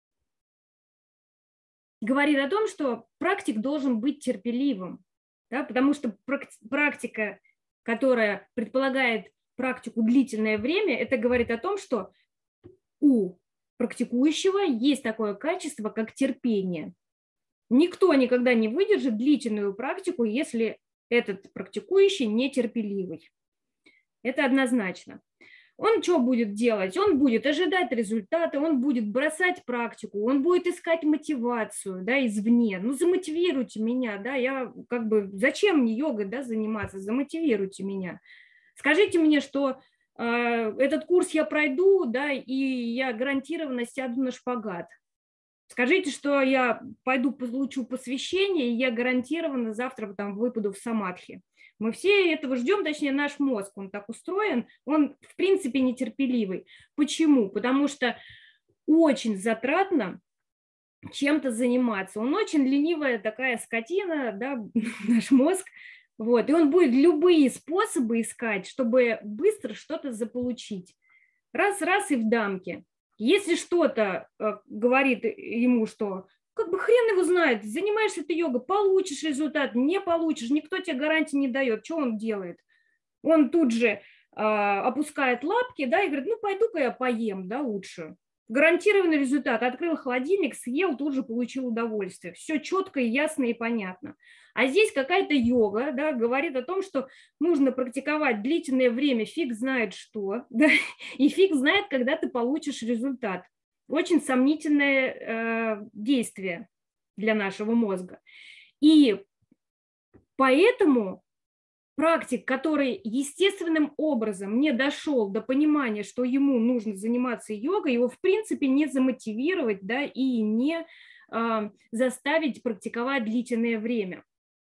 A: говорит о том, что практик должен быть терпеливым, да, потому что практика, которая предполагает практику длительное время, это говорит о том, что у практикующего есть такое качество, как терпение. Никто никогда не выдержит длительную практику, если этот практикующий нетерпеливый. Это однозначно. Он что будет делать? Он будет ожидать результаты, он будет бросать практику, он будет искать мотивацию, да, извне. Ну, замотивируйте меня, да, я как бы, зачем мне йогой, да, заниматься? Замотивируйте меня. Скажите мне, что этот курс я пройду, да, и я гарантированно сяду на шпагат. Скажите, что я пойду получу посвящение, и я гарантированно завтра там выпаду в самадхи. Мы все этого ждем, точнее наш мозг, он так устроен, он в принципе нетерпеливый. Почему? Потому что очень затратно чем-то заниматься. Он очень ленивая такая скотина, да, наш мозг. Вот, и он будет любые способы искать, чтобы быстро что-то заполучить. Раз и в дамке. Если что-то говорит ему, что как бы хрен его знает, занимаешься ты йогой, получишь результат, не получишь, никто тебе гарантии не дает. Что он делает? Он тут же опускает лапки, да, и говорит, ну, пойду-ка я поем, да, лучше. Гарантированный результат. Открыл холодильник, съел, тут же получил удовольствие. Все четко и ясно и понятно. А здесь какая-то йога, да, говорит о том, что нужно практиковать длительное время, фиг знает что, да, и фиг знает, когда ты получишь результат. Очень сомнительное действие для нашего мозга. И поэтому практик, который естественным образом не дошел до понимания, что ему нужно заниматься йогой, его в принципе не замотивировать, да, и не заставить практиковать длительное время.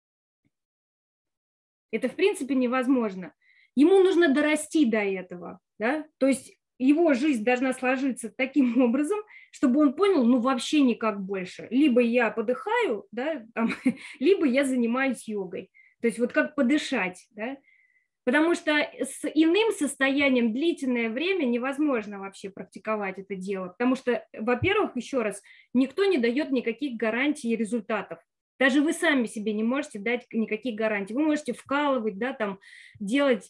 A: Это в принципе невозможно. Ему нужно дорасти до этого, да, то есть его жизнь должна сложиться таким образом, чтобы он понял, ну вообще никак больше. Либо я подыхаю, да, там, либо я занимаюсь йогой. То есть вот как подышать, да? Потому что с иным состоянием длительное время невозможно вообще практиковать это дело. Потому что, во-первых, еще раз, никто не дает никаких гарантий результатов. Даже вы сами себе не можете дать никаких гарантий. Вы можете вкалывать, да, там, делать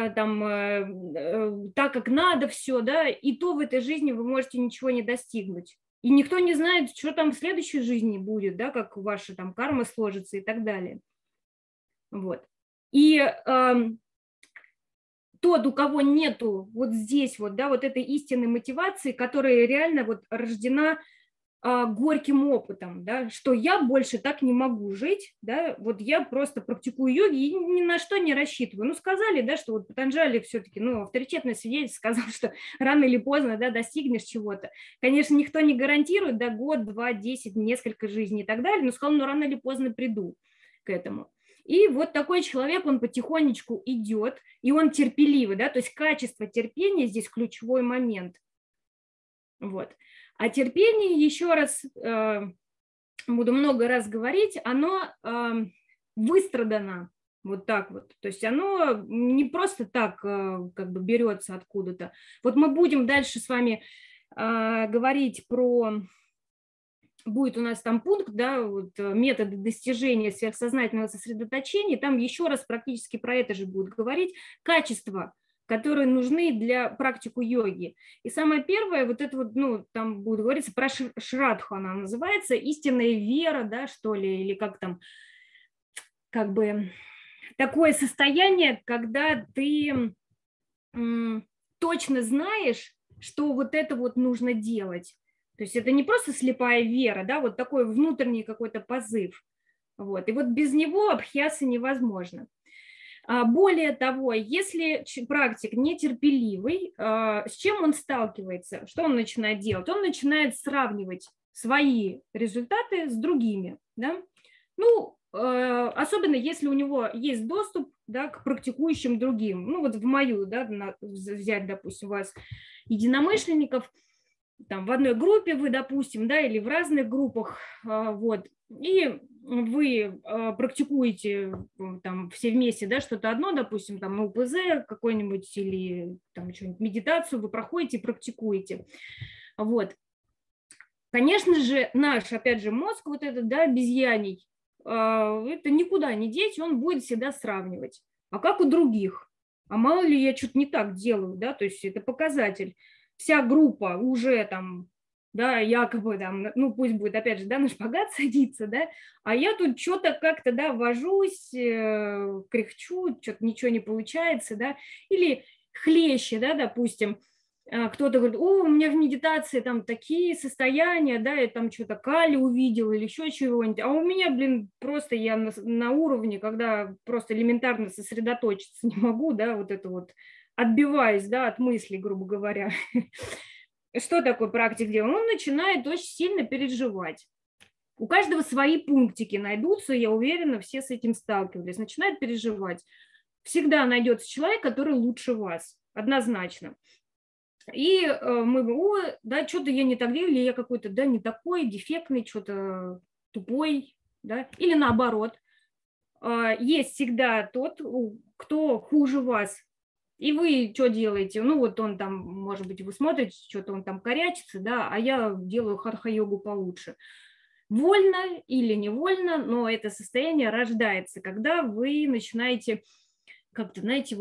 A: так, как надо все, да, и то в этой жизни вы можете ничего не достигнуть. И никто не знает, что там в следующей жизни будет, да, как ваша там карма сложится и так далее. Вот. И тот, у кого нету вот здесь вот, да, вот этой истинной мотивации, которая реально вот рождена горьким опытом, да, что я больше так не могу жить, да, вот я просто практикую йоги и ни на что не рассчитываю. Ну, сказали, да, что вот Патанджали все-таки, ну, авторитетный свидетель сказал, что рано или поздно, да, достигнешь чего-то. Конечно, никто не гарантирует, да, год, 2, 10, несколько жизней и так далее, но сказал, ну, рано или поздно приду к этому. И вот такой человек, он потихонечку идет, и он терпеливый, да, то есть качество терпения здесь ключевой момент. Вот. А терпение, еще раз, буду много раз говорить, оно выстрадано вот так вот. То есть оно не просто так как бы берется откуда-то. Вот мы будем дальше с вами говорить про... Будет у нас там пункт, да, вот, методы достижения сверхсознательного сосредоточения, там еще раз практически про это же будут говорить, качества, которые нужны для практику йоги. И самое первое, вот это вот, ну, там будет говориться про шрадху, она называется, истинная вера, да, что ли, или как там, как бы такое состояние, когда ты точно знаешь, что вот это вот нужно делать. То есть это не просто слепая вера, да, вот такой внутренний какой-то позыв. Вот. И вот без него абхьяса невозможно. Более того, если практик нетерпеливый, с чем он сталкивается? Что он начинает делать? Он начинает сравнивать свои результаты с другими. Да? Ну, особенно если у него есть доступ, да, к практикующим другим. Ну вот в мою, да, взять, допустим, вас единомышленников, там в одной группе вы, допустим, да, или в разных группах, вот, и вы практикуете там все вместе, да, что-то одно, допустим, там УПЗ какой-нибудь или там что-нибудь медитацию вы проходите, практикуете, вот. Конечно же, наш, опять же, мозг вот этот, да, обезьяний, это никуда не деть, он будет всегда сравнивать. А как у других? А мало ли я что-то не так делаю, да, то есть это показатель. Вся группа уже там, да, якобы там, ну пусть будет, опять же, да, на шпагат садиться, да, а я тут что-то как-то, да, вожусь, кряхчу, что-то ничего не получается, да, или хлеще, да, допустим, кто-то говорит, о, у меня в медитации там такие состояния, да, я там что-то Кали увидел или еще чего-нибудь, а у меня, блин, просто я на уровне, когда просто элементарно сосредоточиться не могу, да, вот это вот, отбиваюсь, да, от мыслей, грубо говоря. Что такое практик делает? Он начинает очень сильно переживать. У каждого свои пунктики найдутся, я уверена, все с этим сталкивались. Начинает переживать. Всегда найдется человек, который лучше вас, однозначно. И мы говорим, о, да, что-то я не так делаю, или я какой-то, да, не такой, дефектный, что-то тупой, да, или наоборот. Есть всегда тот, кто хуже вас. И вы что делаете? Ну, вот он там, может быть, вы смотрите, что-то он там корячится, да, а я делаю хатха-йогу получше. Вольно или невольно, но это состояние рождается, когда вы начинаете как-то, знаете, вот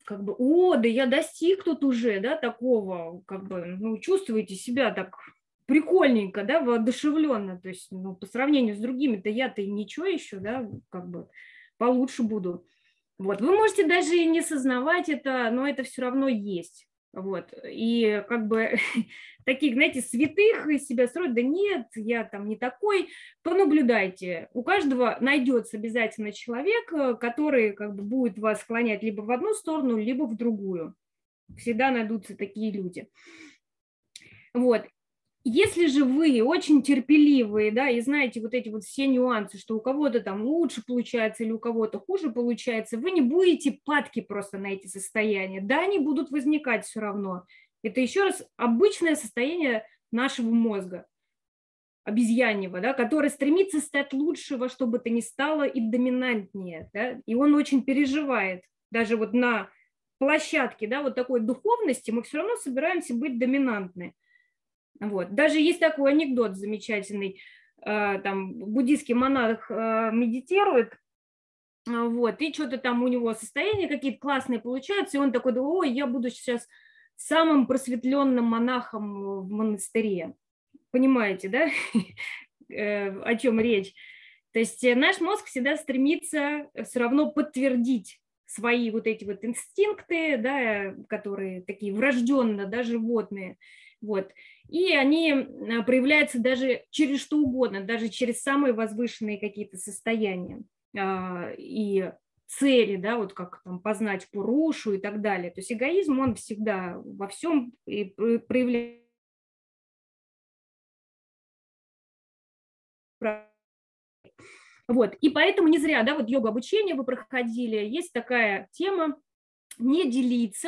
A: как бы, о, да я достиг тут уже, да, такого, как бы, ну, чувствуете себя так прикольненько, да, воодушевленно, то есть, ну, по сравнению с другими-то я-то и ничего еще, да, как бы получше буду. Вот, вы можете даже и не сознавать это, но это все равно есть. Вот, и как бы таких, знаете, святых из себя строить, да нет, я там не такой, понаблюдайте. У каждого найдется обязательно человек, который как бы будет вас склонять либо в одну сторону, либо в другую. Всегда найдутся такие люди. Вот. Если же вы очень терпеливые, да, и знаете вот эти вот все нюансы, что у кого-то там лучше получается или у кого-то хуже получается, вы не будете падки просто на эти состояния. Да, они будут возникать все равно. Это еще раз обычное состояние нашего мозга, обезьяньего, да, который стремится стать лучше во что бы то ни стало и доминантнее, да, и он очень переживает. Даже вот на площадке, да, вот такой духовности мы все равно собираемся быть доминантны. Вот. Даже есть такой анекдот замечательный, там буддийский монах медитирует, вот, и что-то там у него состояния какие-то классные получаются, и он такой, ой, я буду сейчас самым просветленным монахом в монастыре. Понимаете, да, о чем речь? То есть наш мозг всегда стремится все равно подтвердить свои вот эти вот инстинкты, да, которые такие врожденно, да, животные, вот, и они проявляются даже через что угодно, даже через самые возвышенные какие-то состояния и цели, да, вот как там познать пурушу и так далее. То есть эгоизм, он всегда во всем проявляется. Вот, и поэтому не зря, да, вот йога обучение вы проходили, есть такая тема не делиться,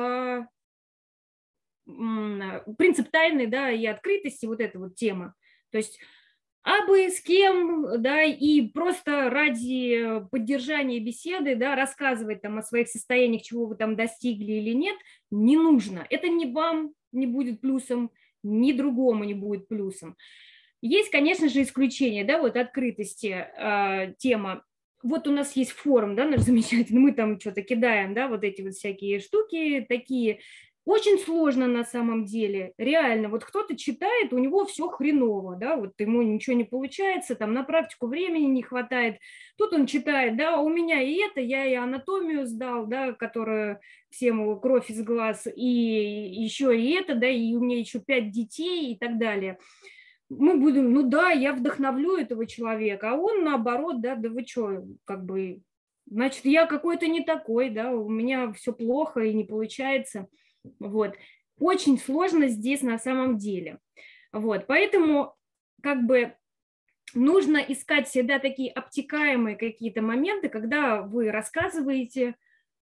A: принцип тайны, да, и открытости, вот эта вот тема. То есть абы с кем, да, и просто ради поддержания беседы, да, рассказывать там о своих состояниях, чего вы там достигли или нет, не нужно. Это ни вам не будет плюсом, ни другому не будет плюсом. Есть, конечно же, исключения, да, вот открытости тема. Вот у нас есть форум, да, наш замечательный, мы там что-то кидаем, да, вот эти вот всякие штуки такие. Очень сложно на самом деле, реально. Вот кто-то читает, у него все хреново, да, вот ему ничего не получается, там на практику времени не хватает. Тут он читает, да, у меня и это, я и анатомию сдал, да, которая всем кровь из глаз, и еще и это, да, и у меня еще 5 детей и так далее. Мы будем, ну да, я вдохновлю этого человека, а он наоборот, да, да вы что, как бы, значит, я какой-то не такой, да, у меня все плохо и не получается. Вот. Очень сложно здесь на самом деле. Вот. Поэтому как бы нужно искать всегда такие обтекаемые какие-то моменты, когда вы рассказываете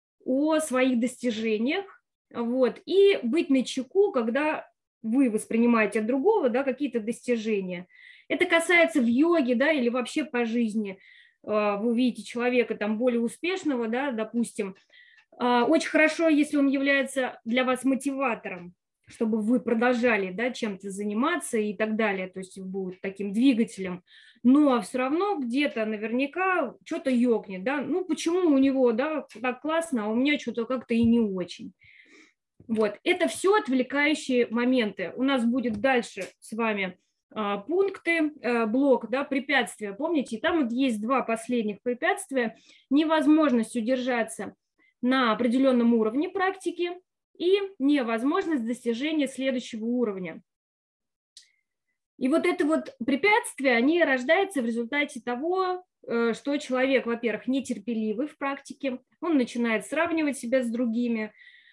A: о своих достижениях, вот, и быть начеку, когда вы воспринимаете от другого, да, какие-то достижения. Это касается в йоге, да, или вообще по жизни. Вы увидите человека там более успешного, да, допустим, очень хорошо, если он является для вас мотиватором, чтобы вы продолжали, да, чем-то заниматься и так далее, то есть будет таким двигателем, но все равно где-то наверняка что-то ёкнет, да, ну почему у него, да, так классно, а у меня что-то как-то и не очень. Вот, это все отвлекающие моменты. У нас будет дальше с вами пункты, блок, да, препятствия, помните, там вот есть 2 последних препятствия, невозможность удержаться на определенном уровне практики и невозможность достижения следующего уровня. И вот это вот препятствия, они рождаются в результате того, что человек, во-первых, нетерпеливый в практике, он начинает сравнивать себя с другими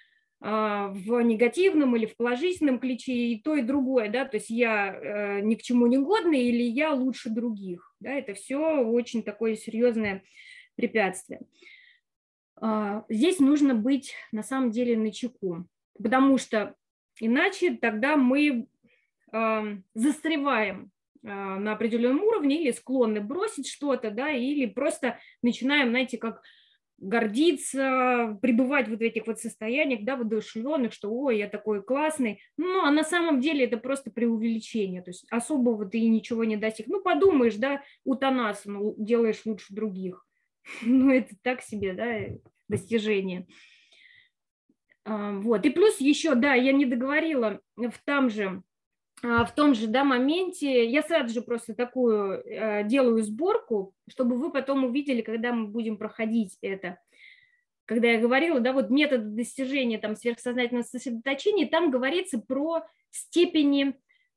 A: в негативном или в положительном ключе, и то, и другое, да, то есть я ни к чему не годный или я лучше других, да, это все очень такое серьезное препятствие. Здесь нужно быть на самом деле начеку, потому что иначе тогда мы застреваем на определенном уровне или склонны бросить что-то, да, или просто начинаем, знаете, как гордиться, пребывать вот в этих вот состояниях, да, воодушевленных, что ой, я такой классный, ну, а на самом деле это просто преувеличение, то есть особого ты ничего не достиг. Ну, подумаешь, да, утанасану делаешь лучше других. Ну, это так себе, да, достижение. Вот. И плюс еще, да, я не договорила в том же, да, моменте, я сразу же просто такую делаю сборку, чтобы вы потом увидели, когда мы будем проходить это. Когда я говорила, да, вот метод достижения там сверхсознательного сосредоточения, там говорится про степени,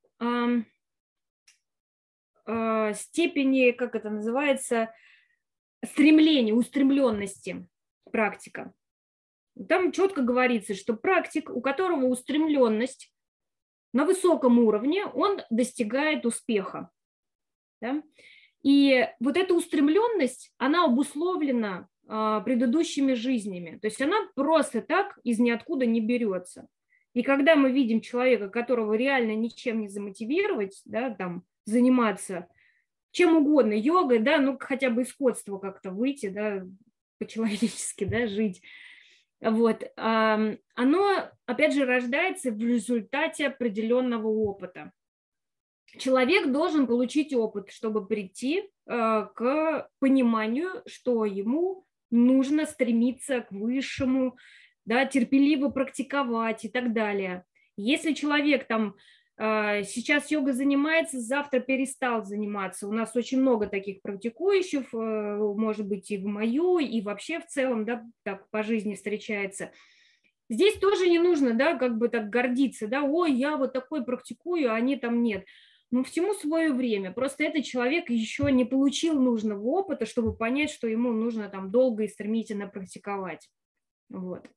A: как это называется, стремления, устремленности практика. Там четко говорится, что практик, у которого устремленность на высоком уровне, он достигает успеха. Да? И вот эта устремленность, она обусловлена предыдущими жизнями. То есть она просто так из ниоткуда не берется. И когда мы видим человека, которого реально ничем не замотивировать, да, там, заниматься чем угодно, йогой, да, ну хотя бы из скотства как-то выйти, да, по-человечески, да, жить, вот, оно, опять же, рождается в результате определенного опыта. Человек должен получить опыт, чтобы прийти к пониманию, что ему нужно стремиться к высшему, да, терпеливо практиковать и так далее. Если человек там сейчас йогой занимается, завтра перестал заниматься, у нас очень много таких практикующих, может быть, и в мою, и вообще в целом, да, так по жизни встречается. Здесь тоже не нужно, да, как бы так гордиться, да, ой, я вот такой практикую, а они там нет. Ну, всему свое время. Просто этот человек еще не получил нужного опыта, чтобы понять, что ему нужно там долго и стремительно практиковать. Вот.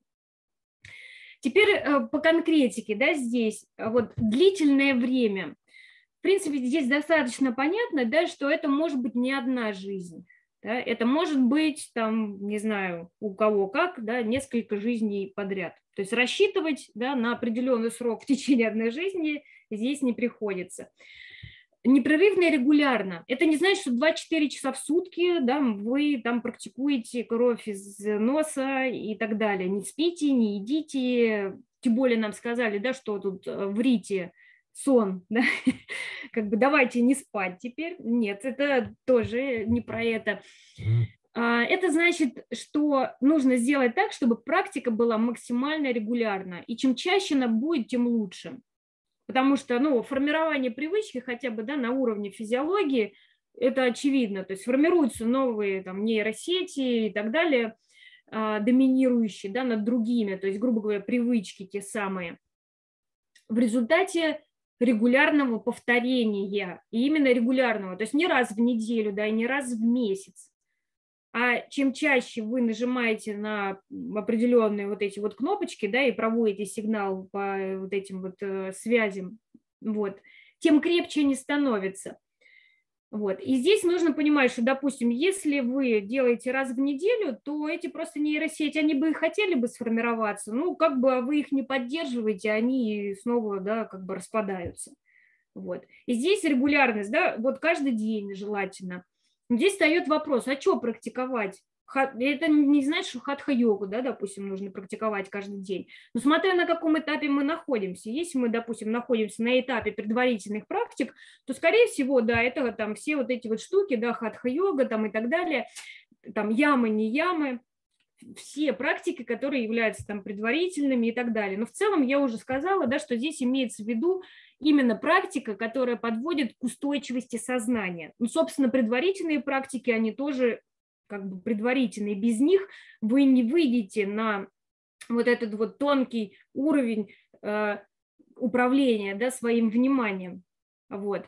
A: Теперь по конкретике, да, здесь вот длительное время. В принципе, здесь достаточно понятно, да, что это может быть не одна жизнь. Да, это может быть, там, не знаю, у кого как, да, несколько жизней подряд. То есть рассчитывать, да, на определенный срок в течение одной жизни здесь не приходится. Непрерывно и регулярно. Это не значит, что 24 часа в сутки, да, вы там практикуете кровь из носа и так далее. Не спите, не едите. Тем более нам сказали, да, что тут в рите сон, да? Как бы давайте не спать теперь. Нет, это тоже не про это. Это значит, что нужно сделать так, чтобы практика была максимально регулярна. И чем чаще она будет, тем лучше. Потому что, ну, формирование привычки хотя бы, да, на уровне физиологии, это очевидно. То есть формируются новые там, нейросети и так далее, доминирующие, да, над другими, то есть, грубо говоря, привычки те самые. В результате регулярного повторения, и именно регулярного, то есть не раз в неделю, да, и не раз в месяц. А чем чаще вы нажимаете на определенные вот эти вот кнопочки, да, и проводите сигнал по вот этим вот связям, вот, тем крепче они становятся. Вот. И здесь нужно понимать, что, допустим, если вы делаете раз в неделю, то эти просто нейросети, они бы и хотели бы сформироваться, ну, как бы вы их не поддерживаете, они снова, да, как бы распадаются. Вот. И здесь регулярность, да, вот каждый день желательно. Здесь встает вопрос, а что практиковать? Это не значит, что хатха-йогу, да, допустим, нужно практиковать каждый день. Но смотря на каком этапе мы находимся. Если мы, допустим, находимся на этапе предварительных практик, то, скорее всего, да, это там все вот эти вот штуки, да, хатха-йога там и так далее, там ямы, не ямы, все практики, которые являются там предварительными и так далее. Но в целом я уже сказала, да, что здесь имеется в виду именно практика, которая подводит к устойчивости сознания. Ну, собственно, предварительные практики, они тоже как бы предварительные. Без них вы не выйдете на вот этот вот тонкий уровень управления, да, своим вниманием. Вот.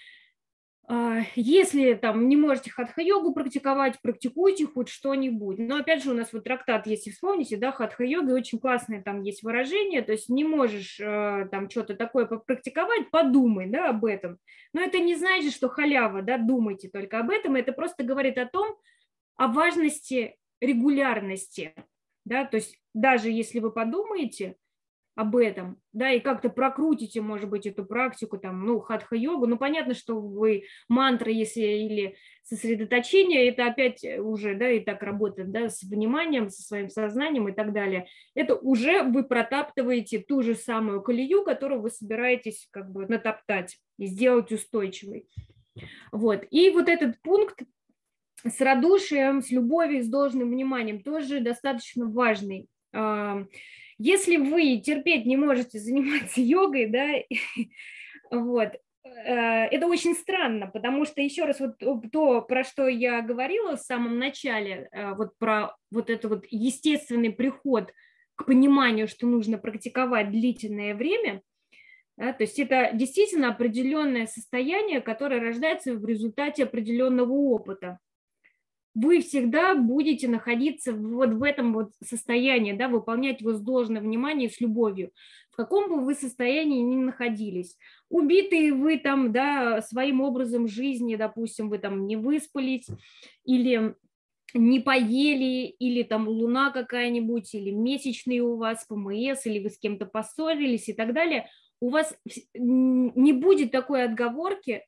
A: Если там не можете хатха-йогу практиковать, практикуйте хоть что-нибудь. Но опять же у нас вот трактат, если вспомните, да, хатха-йога, очень классное там есть выражение, то есть не можешь там что-то такое попрактиковать, подумай, да, об этом. Но это не значит, что халява, да, думайте только об этом, это просто говорит о важности регулярности, да, то есть даже если вы подумаете об этом, да, и как-то прокрутите, может быть, эту практику, там, ну, хатха-йогу, ну, понятно, что вы мантра, если или сосредоточение, это опять уже, да, и так работает, да, с вниманием, со своим сознанием и так далее, это уже вы протаптываете ту же самую колею, которую вы собираетесь как бы натоптать и сделать устойчивой. Вот, и вот этот пункт с радушием, с любовью, с должным вниманием тоже достаточно важный. Если вы терпеть не можете заниматься йогой, да, вот, это очень странно, потому что, еще раз, вот то, про что я говорила в самом начале, вот про вот это вот естественный приход к пониманию, что нужно практиковать длительное время, да, то есть это действительно определенное состояние, которое рождается в результате определенного опыта. Вы всегда будете находиться вот в этом вот состоянии, да, выполнять его с должным вниманием, с любовью, в каком бы вы состоянии ни находились. Убитые вы там, да, своим образом жизни, допустим, вы там не выспались или не поели, или там луна какая-нибудь, или месячные у вас, ПМС, или вы с кем-то поссорились и так далее, у вас не будет такой отговорки,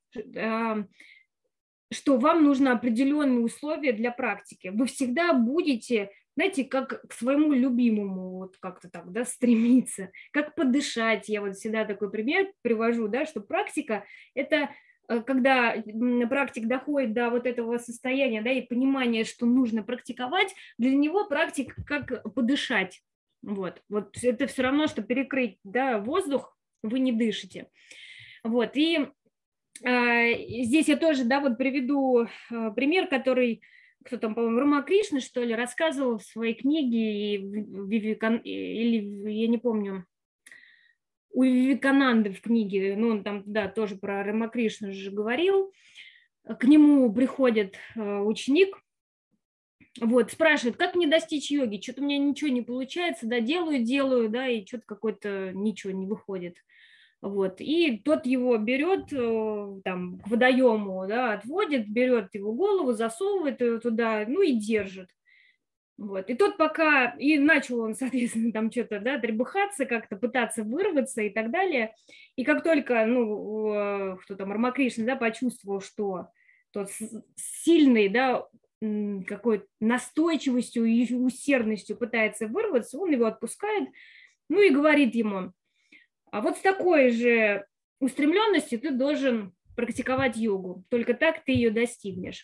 A: что вам нужно определенные условия для практики. Вы всегда будете, знаете, как к своему любимому вот как-то так, да, стремиться, как подышать. Я вот всегда такой пример привожу, да, что практика – это когда практик доходит до вот этого состояния, да, и понимания, что нужно практиковать, для него практика как подышать. Вот это все равно, что перекрыть, да, воздух, вы не дышите. Вот, и здесь я тоже, да, вот приведу пример, который, кто там, по-моему, Рамакришна, что ли, рассказывал в своей книге, или, я не помню, у Вивекананды в книге, ну, он там, да, тоже про Рамакришну же говорил, к нему приходит ученик, вот, спрашивает, как мне достичь йоги, что-то у меня ничего не получается, да, делаю, да, и что-то какое-то ничего не выходит. Вот, и тот его берет там, к водоему, да, отводит, берет его голову, засовывает ее туда, ну и держит. Вот. И тот пока, и начал он, соответственно, там что-то, да, требухаться, как-то пытаться вырваться и так далее. И как только, ну, кто там, Рамакришна, да, почувствовал, что тот сильный, да, какой-то настойчивостью и усердностью пытается вырваться, он его отпускает, ну и говорит ему: а вот с такой же устремленностью ты должен практиковать йогу, только так ты ее достигнешь.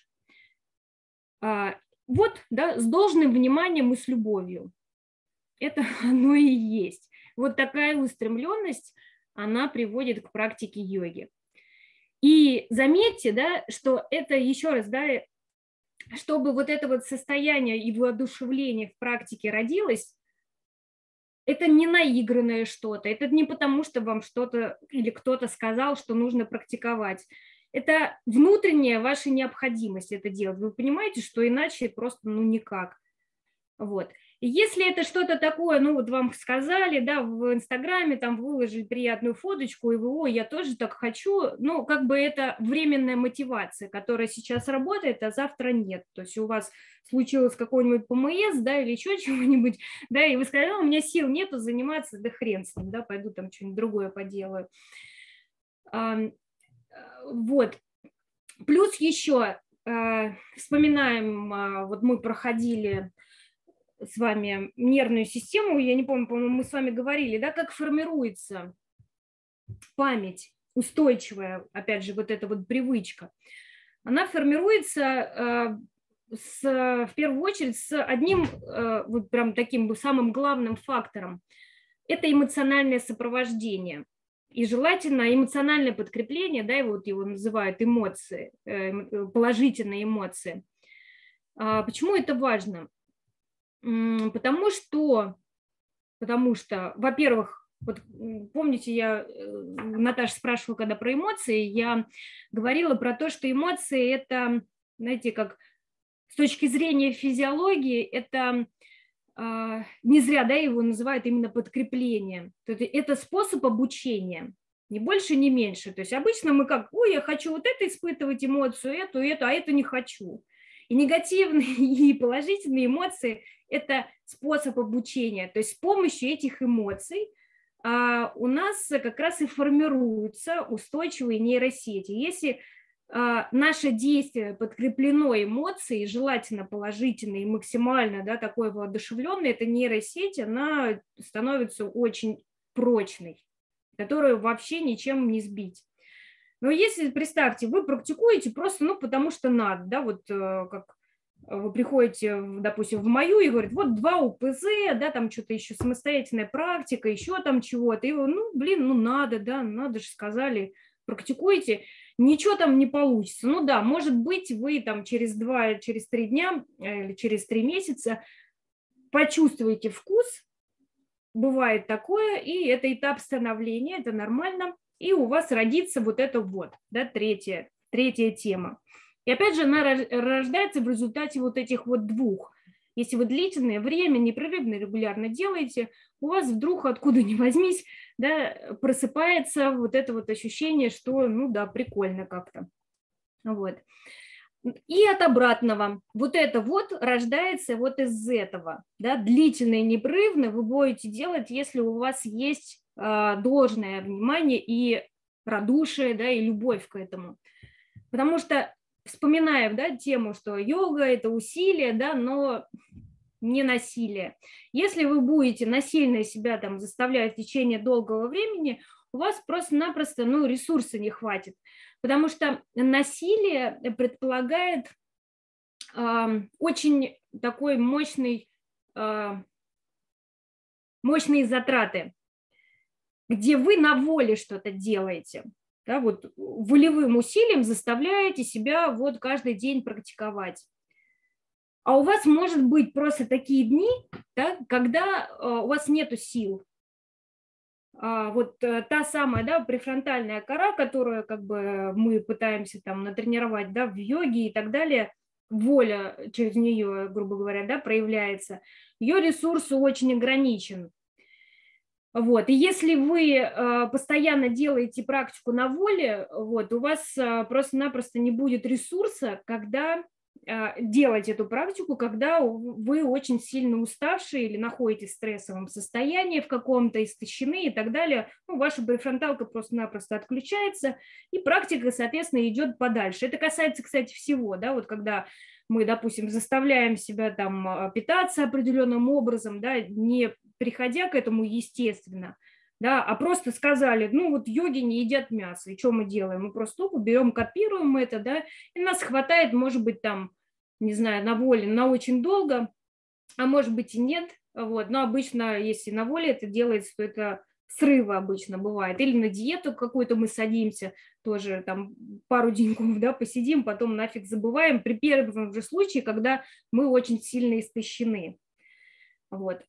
A: Вот, да, с должным вниманием и с любовью. Это оно и есть. Вот такая устремленность, она приводит к практике йоги. И заметьте, да, что это, еще раз, да, чтобы вот это вот состояние и воодушевление в практике родилось, это не наигранное что-то, это не потому, что вам что-то или кто-то сказал, что нужно практиковать. Это внутренняя ваша необходимость это делать. Вы понимаете, что иначе просто ну никак. Вот. И если это что-то такое, ну вот вам сказали, да, в Инстаграме там выложили приятную фоточку, и вы, ой, я тоже так хочу, ну как бы это временная мотивация, которая сейчас работает, а завтра нет. То есть у вас случилось какой-нибудь ПМС, да, или еще чего-нибудь, да, и вы сказали, у меня сил нету заниматься, да хрен с ним, да, пойду там что-нибудь другое поделаю. Вот. Плюс еще вспоминаем, вот мы проходили с вами нервную систему, я не помню, по-моему, мы с вами говорили, да, как формируется память устойчивая, опять же, вот эта вот привычка. Она формируется в первую очередь с одним вот прям таким самым главным фактором. Это эмоциональное сопровождение. И желательно эмоциональное подкрепление, да, вот его называют эмоции, положительные эмоции. Почему это важно? Потому что, во-первых, вот помните, я Наташа спрашивала, когда про эмоции, я говорила про то, что эмоции это, знаете, как с точки зрения физиологии, это не зря, да, его называют именно подкреплением. Это способ обучения, ни больше, ни меньше. То есть обычно мы как, ой, я хочу вот это испытывать эмоцию, эту, а это не хочу. И негативные, и положительные эмоции – это способ обучения. То есть с помощью этих эмоций у нас как раз и формируются устойчивые нейросети. Если наше действие подкреплено эмоцией, желательно положительной и максимально, да, такой воодушевленной, эта нейросеть, она становится очень прочной, которую вообще ничем не сбить. Но если, представьте, вы практикуете просто, ну, потому что надо, да, вот как вы приходите, допустим, в мою и говорит, вот 2 УПЗ, да, там что-то еще самостоятельная практика, еще там чего-то. И вы, ну, блин, ну надо, да, надо же, сказали, практикуйте. Ничего там не получится. Ну да, может быть, вы там через 2, через 3 дня или через 3 месяца почувствуете вкус, бывает такое, и это этап становления, это нормально, и у вас родится вот это вот, да, третья тема. И опять же, она рождается в результате вот этих вот двух. Если вы длительное время непрерывно, регулярно делаете, у вас вдруг, откуда ни возьмись, да, просыпается вот это вот ощущение, что, ну да, прикольно как-то. Вот. И от обратного. Вот это вот рождается вот из этого. Да, длительно и непрерывно вы будете делать, если у вас есть должное внимание и радушие, да, и любовь к этому. Потому что, вспоминая, да, тему, что йога – это усилие, да, но не насилие. Если вы будете насильно себя там заставлять в течение долгого времени, у вас просто-напросто, ну, ресурса не хватит. Потому что насилие предполагает очень такой мощные затраты, где вы на воле что-то делаете. Да, вот волевым усилием заставляете себя вот каждый день практиковать. А у вас может быть просто такие дни, да, когда у вас нету сил. Вот та самая, да, префронтальная кора, которую как бы мы пытаемся там натренировать, да, в йоге и так далее, воля через нее, грубо говоря, да, проявляется, ее ресурс очень ограничен. Вот. И если вы постоянно делаете практику на воле, вот, у вас просто-напросто не будет ресурса, когда делать эту практику, когда вы очень сильно уставшие или находитесь в стрессовом состоянии в каком-то, истощены и так далее, ну, ваша префронталка просто-напросто отключается, и практика, соответственно, идет подальше. Это касается, кстати, всего, да, вот когда мы, допустим, заставляем себя там питаться определенным образом, да, не приходя к этому естественно, да, а просто сказали, ну вот йоги не едят мясо, и что мы делаем? Мы просто тупо берем, копируем это, да, и нас хватает, может быть, там, не знаю, на воле на очень долго, а может быть и нет, вот, но обычно, если на воле это делается, то это срывы обычно бывает, или на диету какую-то мы садимся, тоже там пару деньков, да, посидим, потом нафиг забываем при первом же случае, когда мы очень сильно истощены, вот.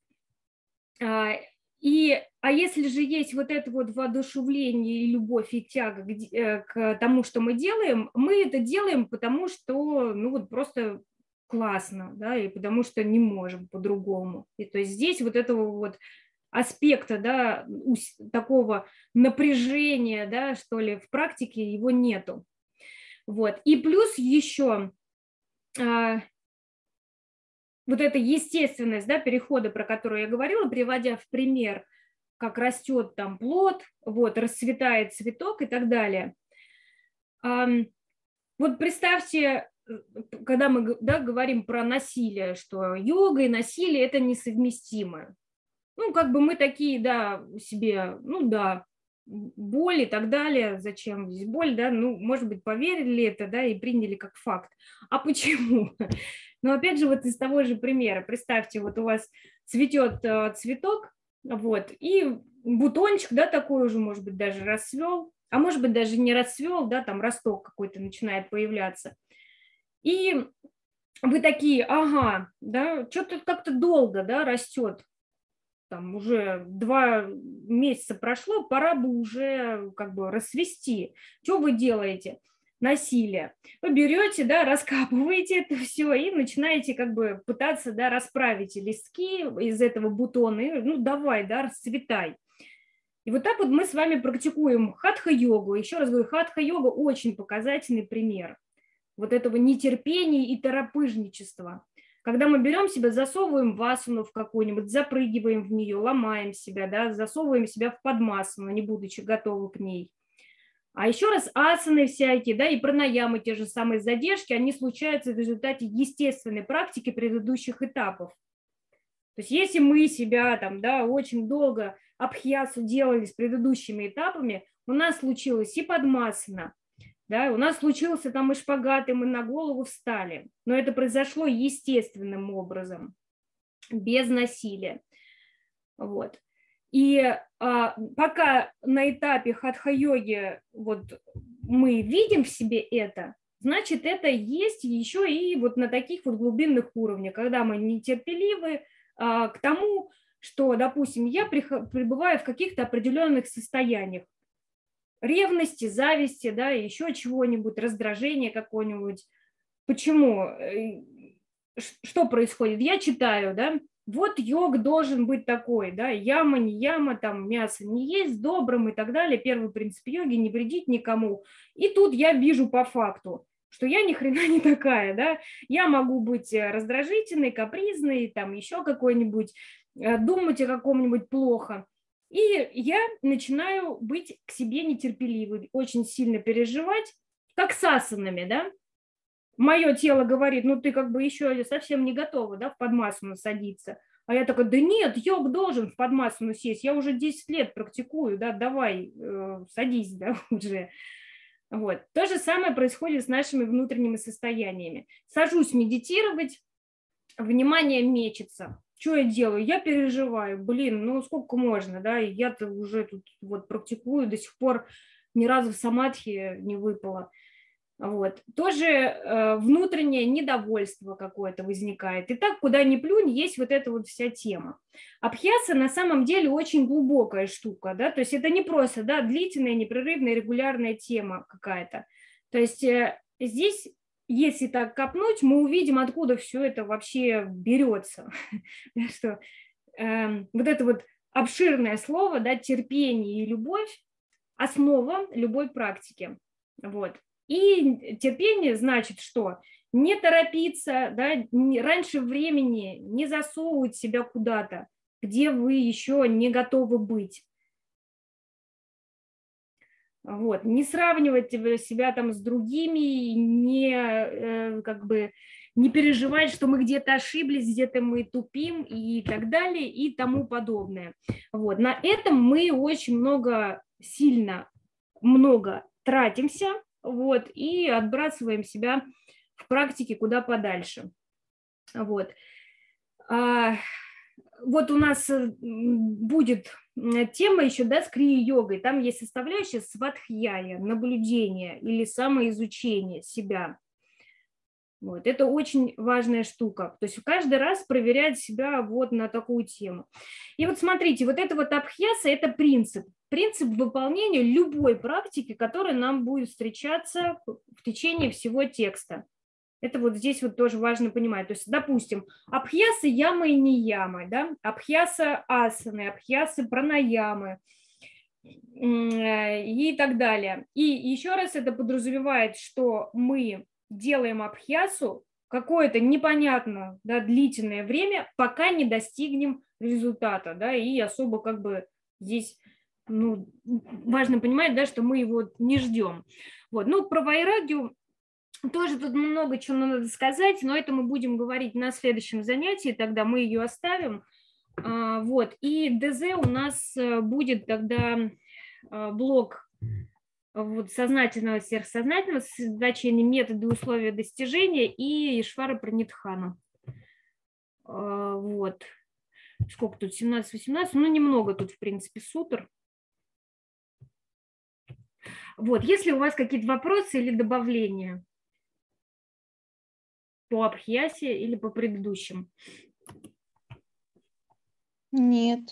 A: А если же есть вот это вот воодушевление и любовь и тяга к тому, что мы это делаем, потому что, ну вот просто классно, да, и потому что не можем по-другому. И то есть здесь вот этого вот аспекта, да, такого напряжения, да, что ли, в практике его нету. Вот. И плюс еще вот эта естественность, да, перехода, про которую я говорила, приводя в пример, как растет там плод, вот, расцветает цветок и так далее. Вот представьте, когда мы, да, говорим про насилие, что йога и насилие – это несовместимо. Ну, как бы мы такие, да, себе, ну да, боль и так далее, зачем здесь боль, да, ну, может быть, поверили это, да, и приняли как факт. А почему? Но опять же, вот из того же примера, представьте, вот у вас цветет цветок, вот, и бутончик, да, такой уже, может быть, даже расцвел, а может быть, даже не расцвел, да, там росток какой-то начинает появляться. И вы такие, ага, да, что-то как-то долго, да, растет, там уже 2 месяца прошло, пора бы уже как бы расцвести. Что вы делаете? Насилие. Вы берете, да, раскапываете это все и начинаете как бы пытаться, да, расправить листки из этого бутона, и, ну давай, да, расцветай. И вот так вот мы с вами практикуем хатха-йогу. Еще раз говорю, хатха-йога очень показательный пример вот этого нетерпения и торопыжничества. Когда мы берем себя, засовываем в асану в какую-нибудь, запрыгиваем в нее, ломаем себя, да, засовываем себя в падмасану, не будучи готовы к ней. А еще раз асаны всякие, да, и пранаямы, те же самые задержки, они случаются в результате естественной практики предыдущих этапов. То есть если мы себя там, да, очень долго абхьясу делали с предыдущими этапами, у нас случилась и падмасана, Да, у нас случился там и шпагат, и мы на голову встали. Но это произошло естественным образом, без насилия. Вот. И пока на этапе хатха-йоги вот мы видим в себе это, значит, это есть еще и вот на таких вот глубинных уровнях, когда мы нетерпеливы к тому, что, допустим, я пребываю в каких-то определенных состояниях, ревности, зависти, да, еще чего-нибудь, раздражения какого-нибудь. Почему? Что происходит? Я читаю, да, вот йог должен быть такой, да, яма, не яма, там мясо не есть, добрым и так далее. Первый принцип йоги – не вредить никому. И тут я вижу по факту, что я ни хрена не такая, да, я могу быть раздражительной, капризной, там еще какой-нибудь, думать о каком-нибудь плохо. И я начинаю быть к себе нетерпеливой, очень сильно переживать, как с асанами, да. Мое тело говорит, ну ты как бы еще совсем не готова, да, в падмасану садиться. А я такая, да нет, йог должен в падмасану сесть, я уже 10 лет практикую, да, давай, садись, да, уже. Вот. То же самое происходит с нашими внутренними состояниями. Сажусь медитировать, внимание мечется. Что я делаю? Я переживаю, блин, ну сколько можно, да, я-то уже тут вот практикую, до сих пор ни разу в самадхи не выпала. Вот. Тоже внутреннее недовольство какое-то возникает. И так, куда ни плюнь, есть вот эта вот вся тема. Абхьяса на самом деле очень глубокая штука, да, то есть это не просто, да, длительная, непрерывная, регулярная тема какая-то. То есть здесь, если так копнуть, мы увидим, откуда все это вообще берется. Что вот это вот обширное слово, да, терпение и любовь – основа любой практики. Вот. И терпение значит, что не торопиться, да, раньше времени не засовывать себя куда-то, где вы еще не готовы быть. Вот. Не сравнивать себя там с другими, не, как бы, не переживать, что мы где-то ошиблись, где-то мы тупим и так далее и тому подобное. Вот. На этом мы очень сильно много тратимся. Вот, и отбрасываем себя в практике куда подальше. Вот. Вот у нас будет тема еще, да, с крия-йогой. Там есть составляющая свадхьяя, наблюдение или самоизучение себя. Вот. Это очень важная штука. То есть каждый раз проверять себя вот на такую тему. И вот смотрите, вот это вот абхьяса – это принцип выполнения любой практики, которая нам будет встречаться в течение всего текста. Это вот здесь вот тоже важно понимать. То есть, допустим, абхьяса ямы и ниямы, да? Абхьяса асаны, абхьясы пранаямы и так далее. И еще раз это подразумевает, что мы делаем абхьясу какое-то непонятно, да, длительное время, пока не достигнем результата, да, и особо как бы здесь, ну, важно понимать, да, что мы его не ждем. Вот, ну, про вайрагью тоже тут много чего надо сказать, но это мы будем говорить на следующем занятии, тогда мы ее оставим. Вот, и ДЗ у нас будет тогда блок вот сознательного, сверхсознательного, значение методы, условия достижения и Ишвара Пранитхана. Вот. Сколько тут? 17-18? Ну, немного тут, в принципе, сутр. Вот. Если у вас какие-то вопросы или добавления по абхьясе или по предыдущим?
C: Нет.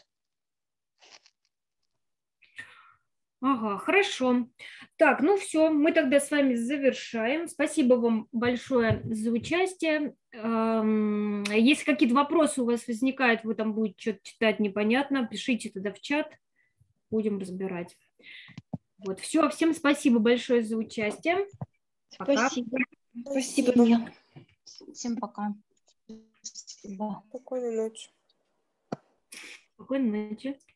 A: Ага, хорошо. Так, ну все, мы тогда с вами завершаем. Спасибо вам большое за участие. Если какие-то вопросы у вас возникают, вы там будете что-то читать непонятно, пишите тогда в чат, будем разбирать. Вот, все, всем спасибо большое за участие. Пока.
C: Спасибо. Спасибо, Мия.
B: Всем пока. Спасибо.
D: Спокойной ночи.
A: Спокойной ночи.